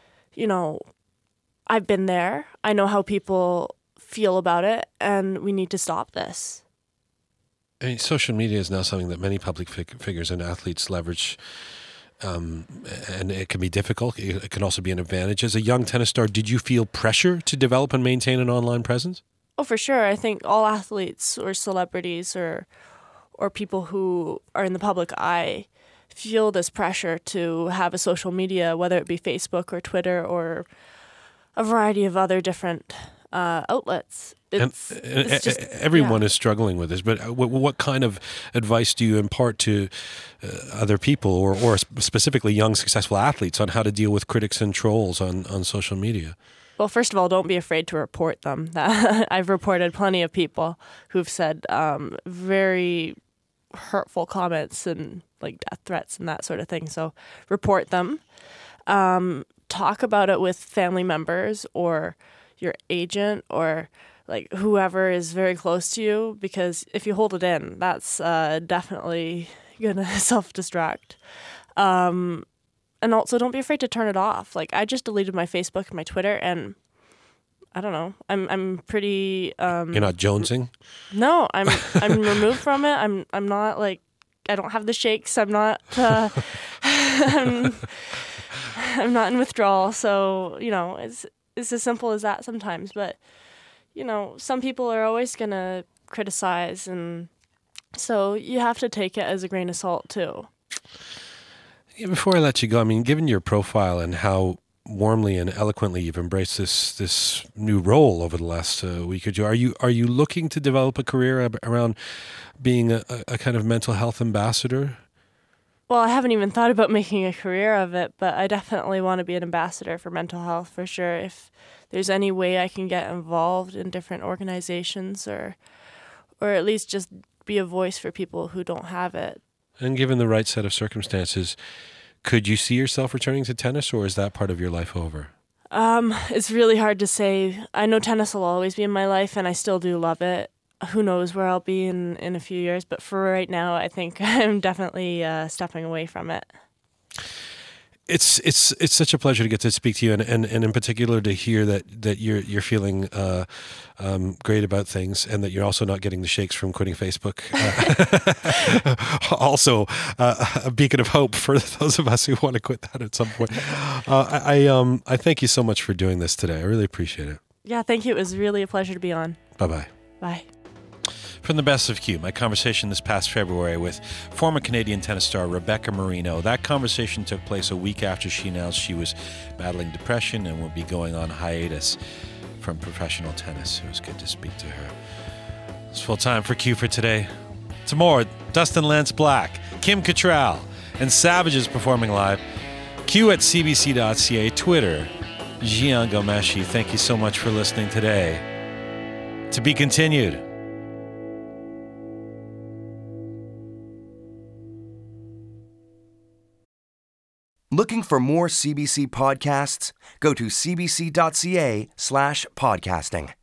I've been there, I know how people feel about it, and we need to stop this. I mean, social media is now something that many public figures and athletes leverage, and it can be difficult. It can also be an advantage. As a young tennis star, did you feel pressure to develop and maintain an online presence? Oh, for sure. I think all athletes or celebrities or people who are in the public eye feel this pressure to have a social media, whether it be Facebook or Twitter or a variety of other different outlets. Everyone is struggling with this, but what kind of advice do you impart to other people or specifically young successful athletes on how to deal with critics and trolls on social media? Well, first of all, don't be afraid to report them. I've reported plenty of people who've said very hurtful comments and like death threats and that sort of thing. So report them. Talk about it with family members or your agent or like whoever is very close to you, because if you hold it in, that's definitely gonna self-destruct. And also don't be afraid to turn it off. Like I just deleted my Facebook and my Twitter, and I don't know. I'm pretty. You're not jonesing? No, I'm removed from it. I'm not like, I don't have the shakes. I'm not. I'm not in withdrawal. So it's as simple as that sometimes. But some people are always going to criticize, and so you have to take it as a grain of salt too. Yeah, before I let you go, I mean, given your profile and how warmly and eloquently you've embraced this new role over the last week or two, are you looking to develop a career around being a kind of mental health ambassador? Well, I haven't even thought about making a career of it, but I definitely want to be an ambassador for mental health for sure. If there's any way I can get involved in different organizations or at least just be a voice for people who don't have it. And given the right set of circumstances, could you see yourself returning to tennis, or is that part of your life over? It's really hard to say. I know tennis will always be in my life, and I still do love it. Who knows where I'll be in a few years, but for right now, I think I'm definitely stepping away from it. It's such a pleasure to get to speak to you, and in particular to hear that you're feeling great about things, and that you're also not getting the shakes from quitting Facebook. Also, a beacon of hope for those of us who want to quit that at some point. I thank you so much for doing this today. I really appreciate it. Yeah, thank you. It was really a pleasure to be on. Bye-bye. Bye. From the Best of Q, my conversation this past February with former Canadian tennis star Rebecca Marino. That conversation took place a week after she announced she was battling depression and would be going on hiatus from professional tennis. It was good to speak to her. It's full time for Q for today. Tomorrow, Dustin Lance Black, Kim Cattrall, and Savages performing live. Q at cbc.ca, Twitter, Gian Gomeshi. Thank you so much for listening today. To be continued. Looking for more CBC podcasts? Go to cbc.ca/podcasting.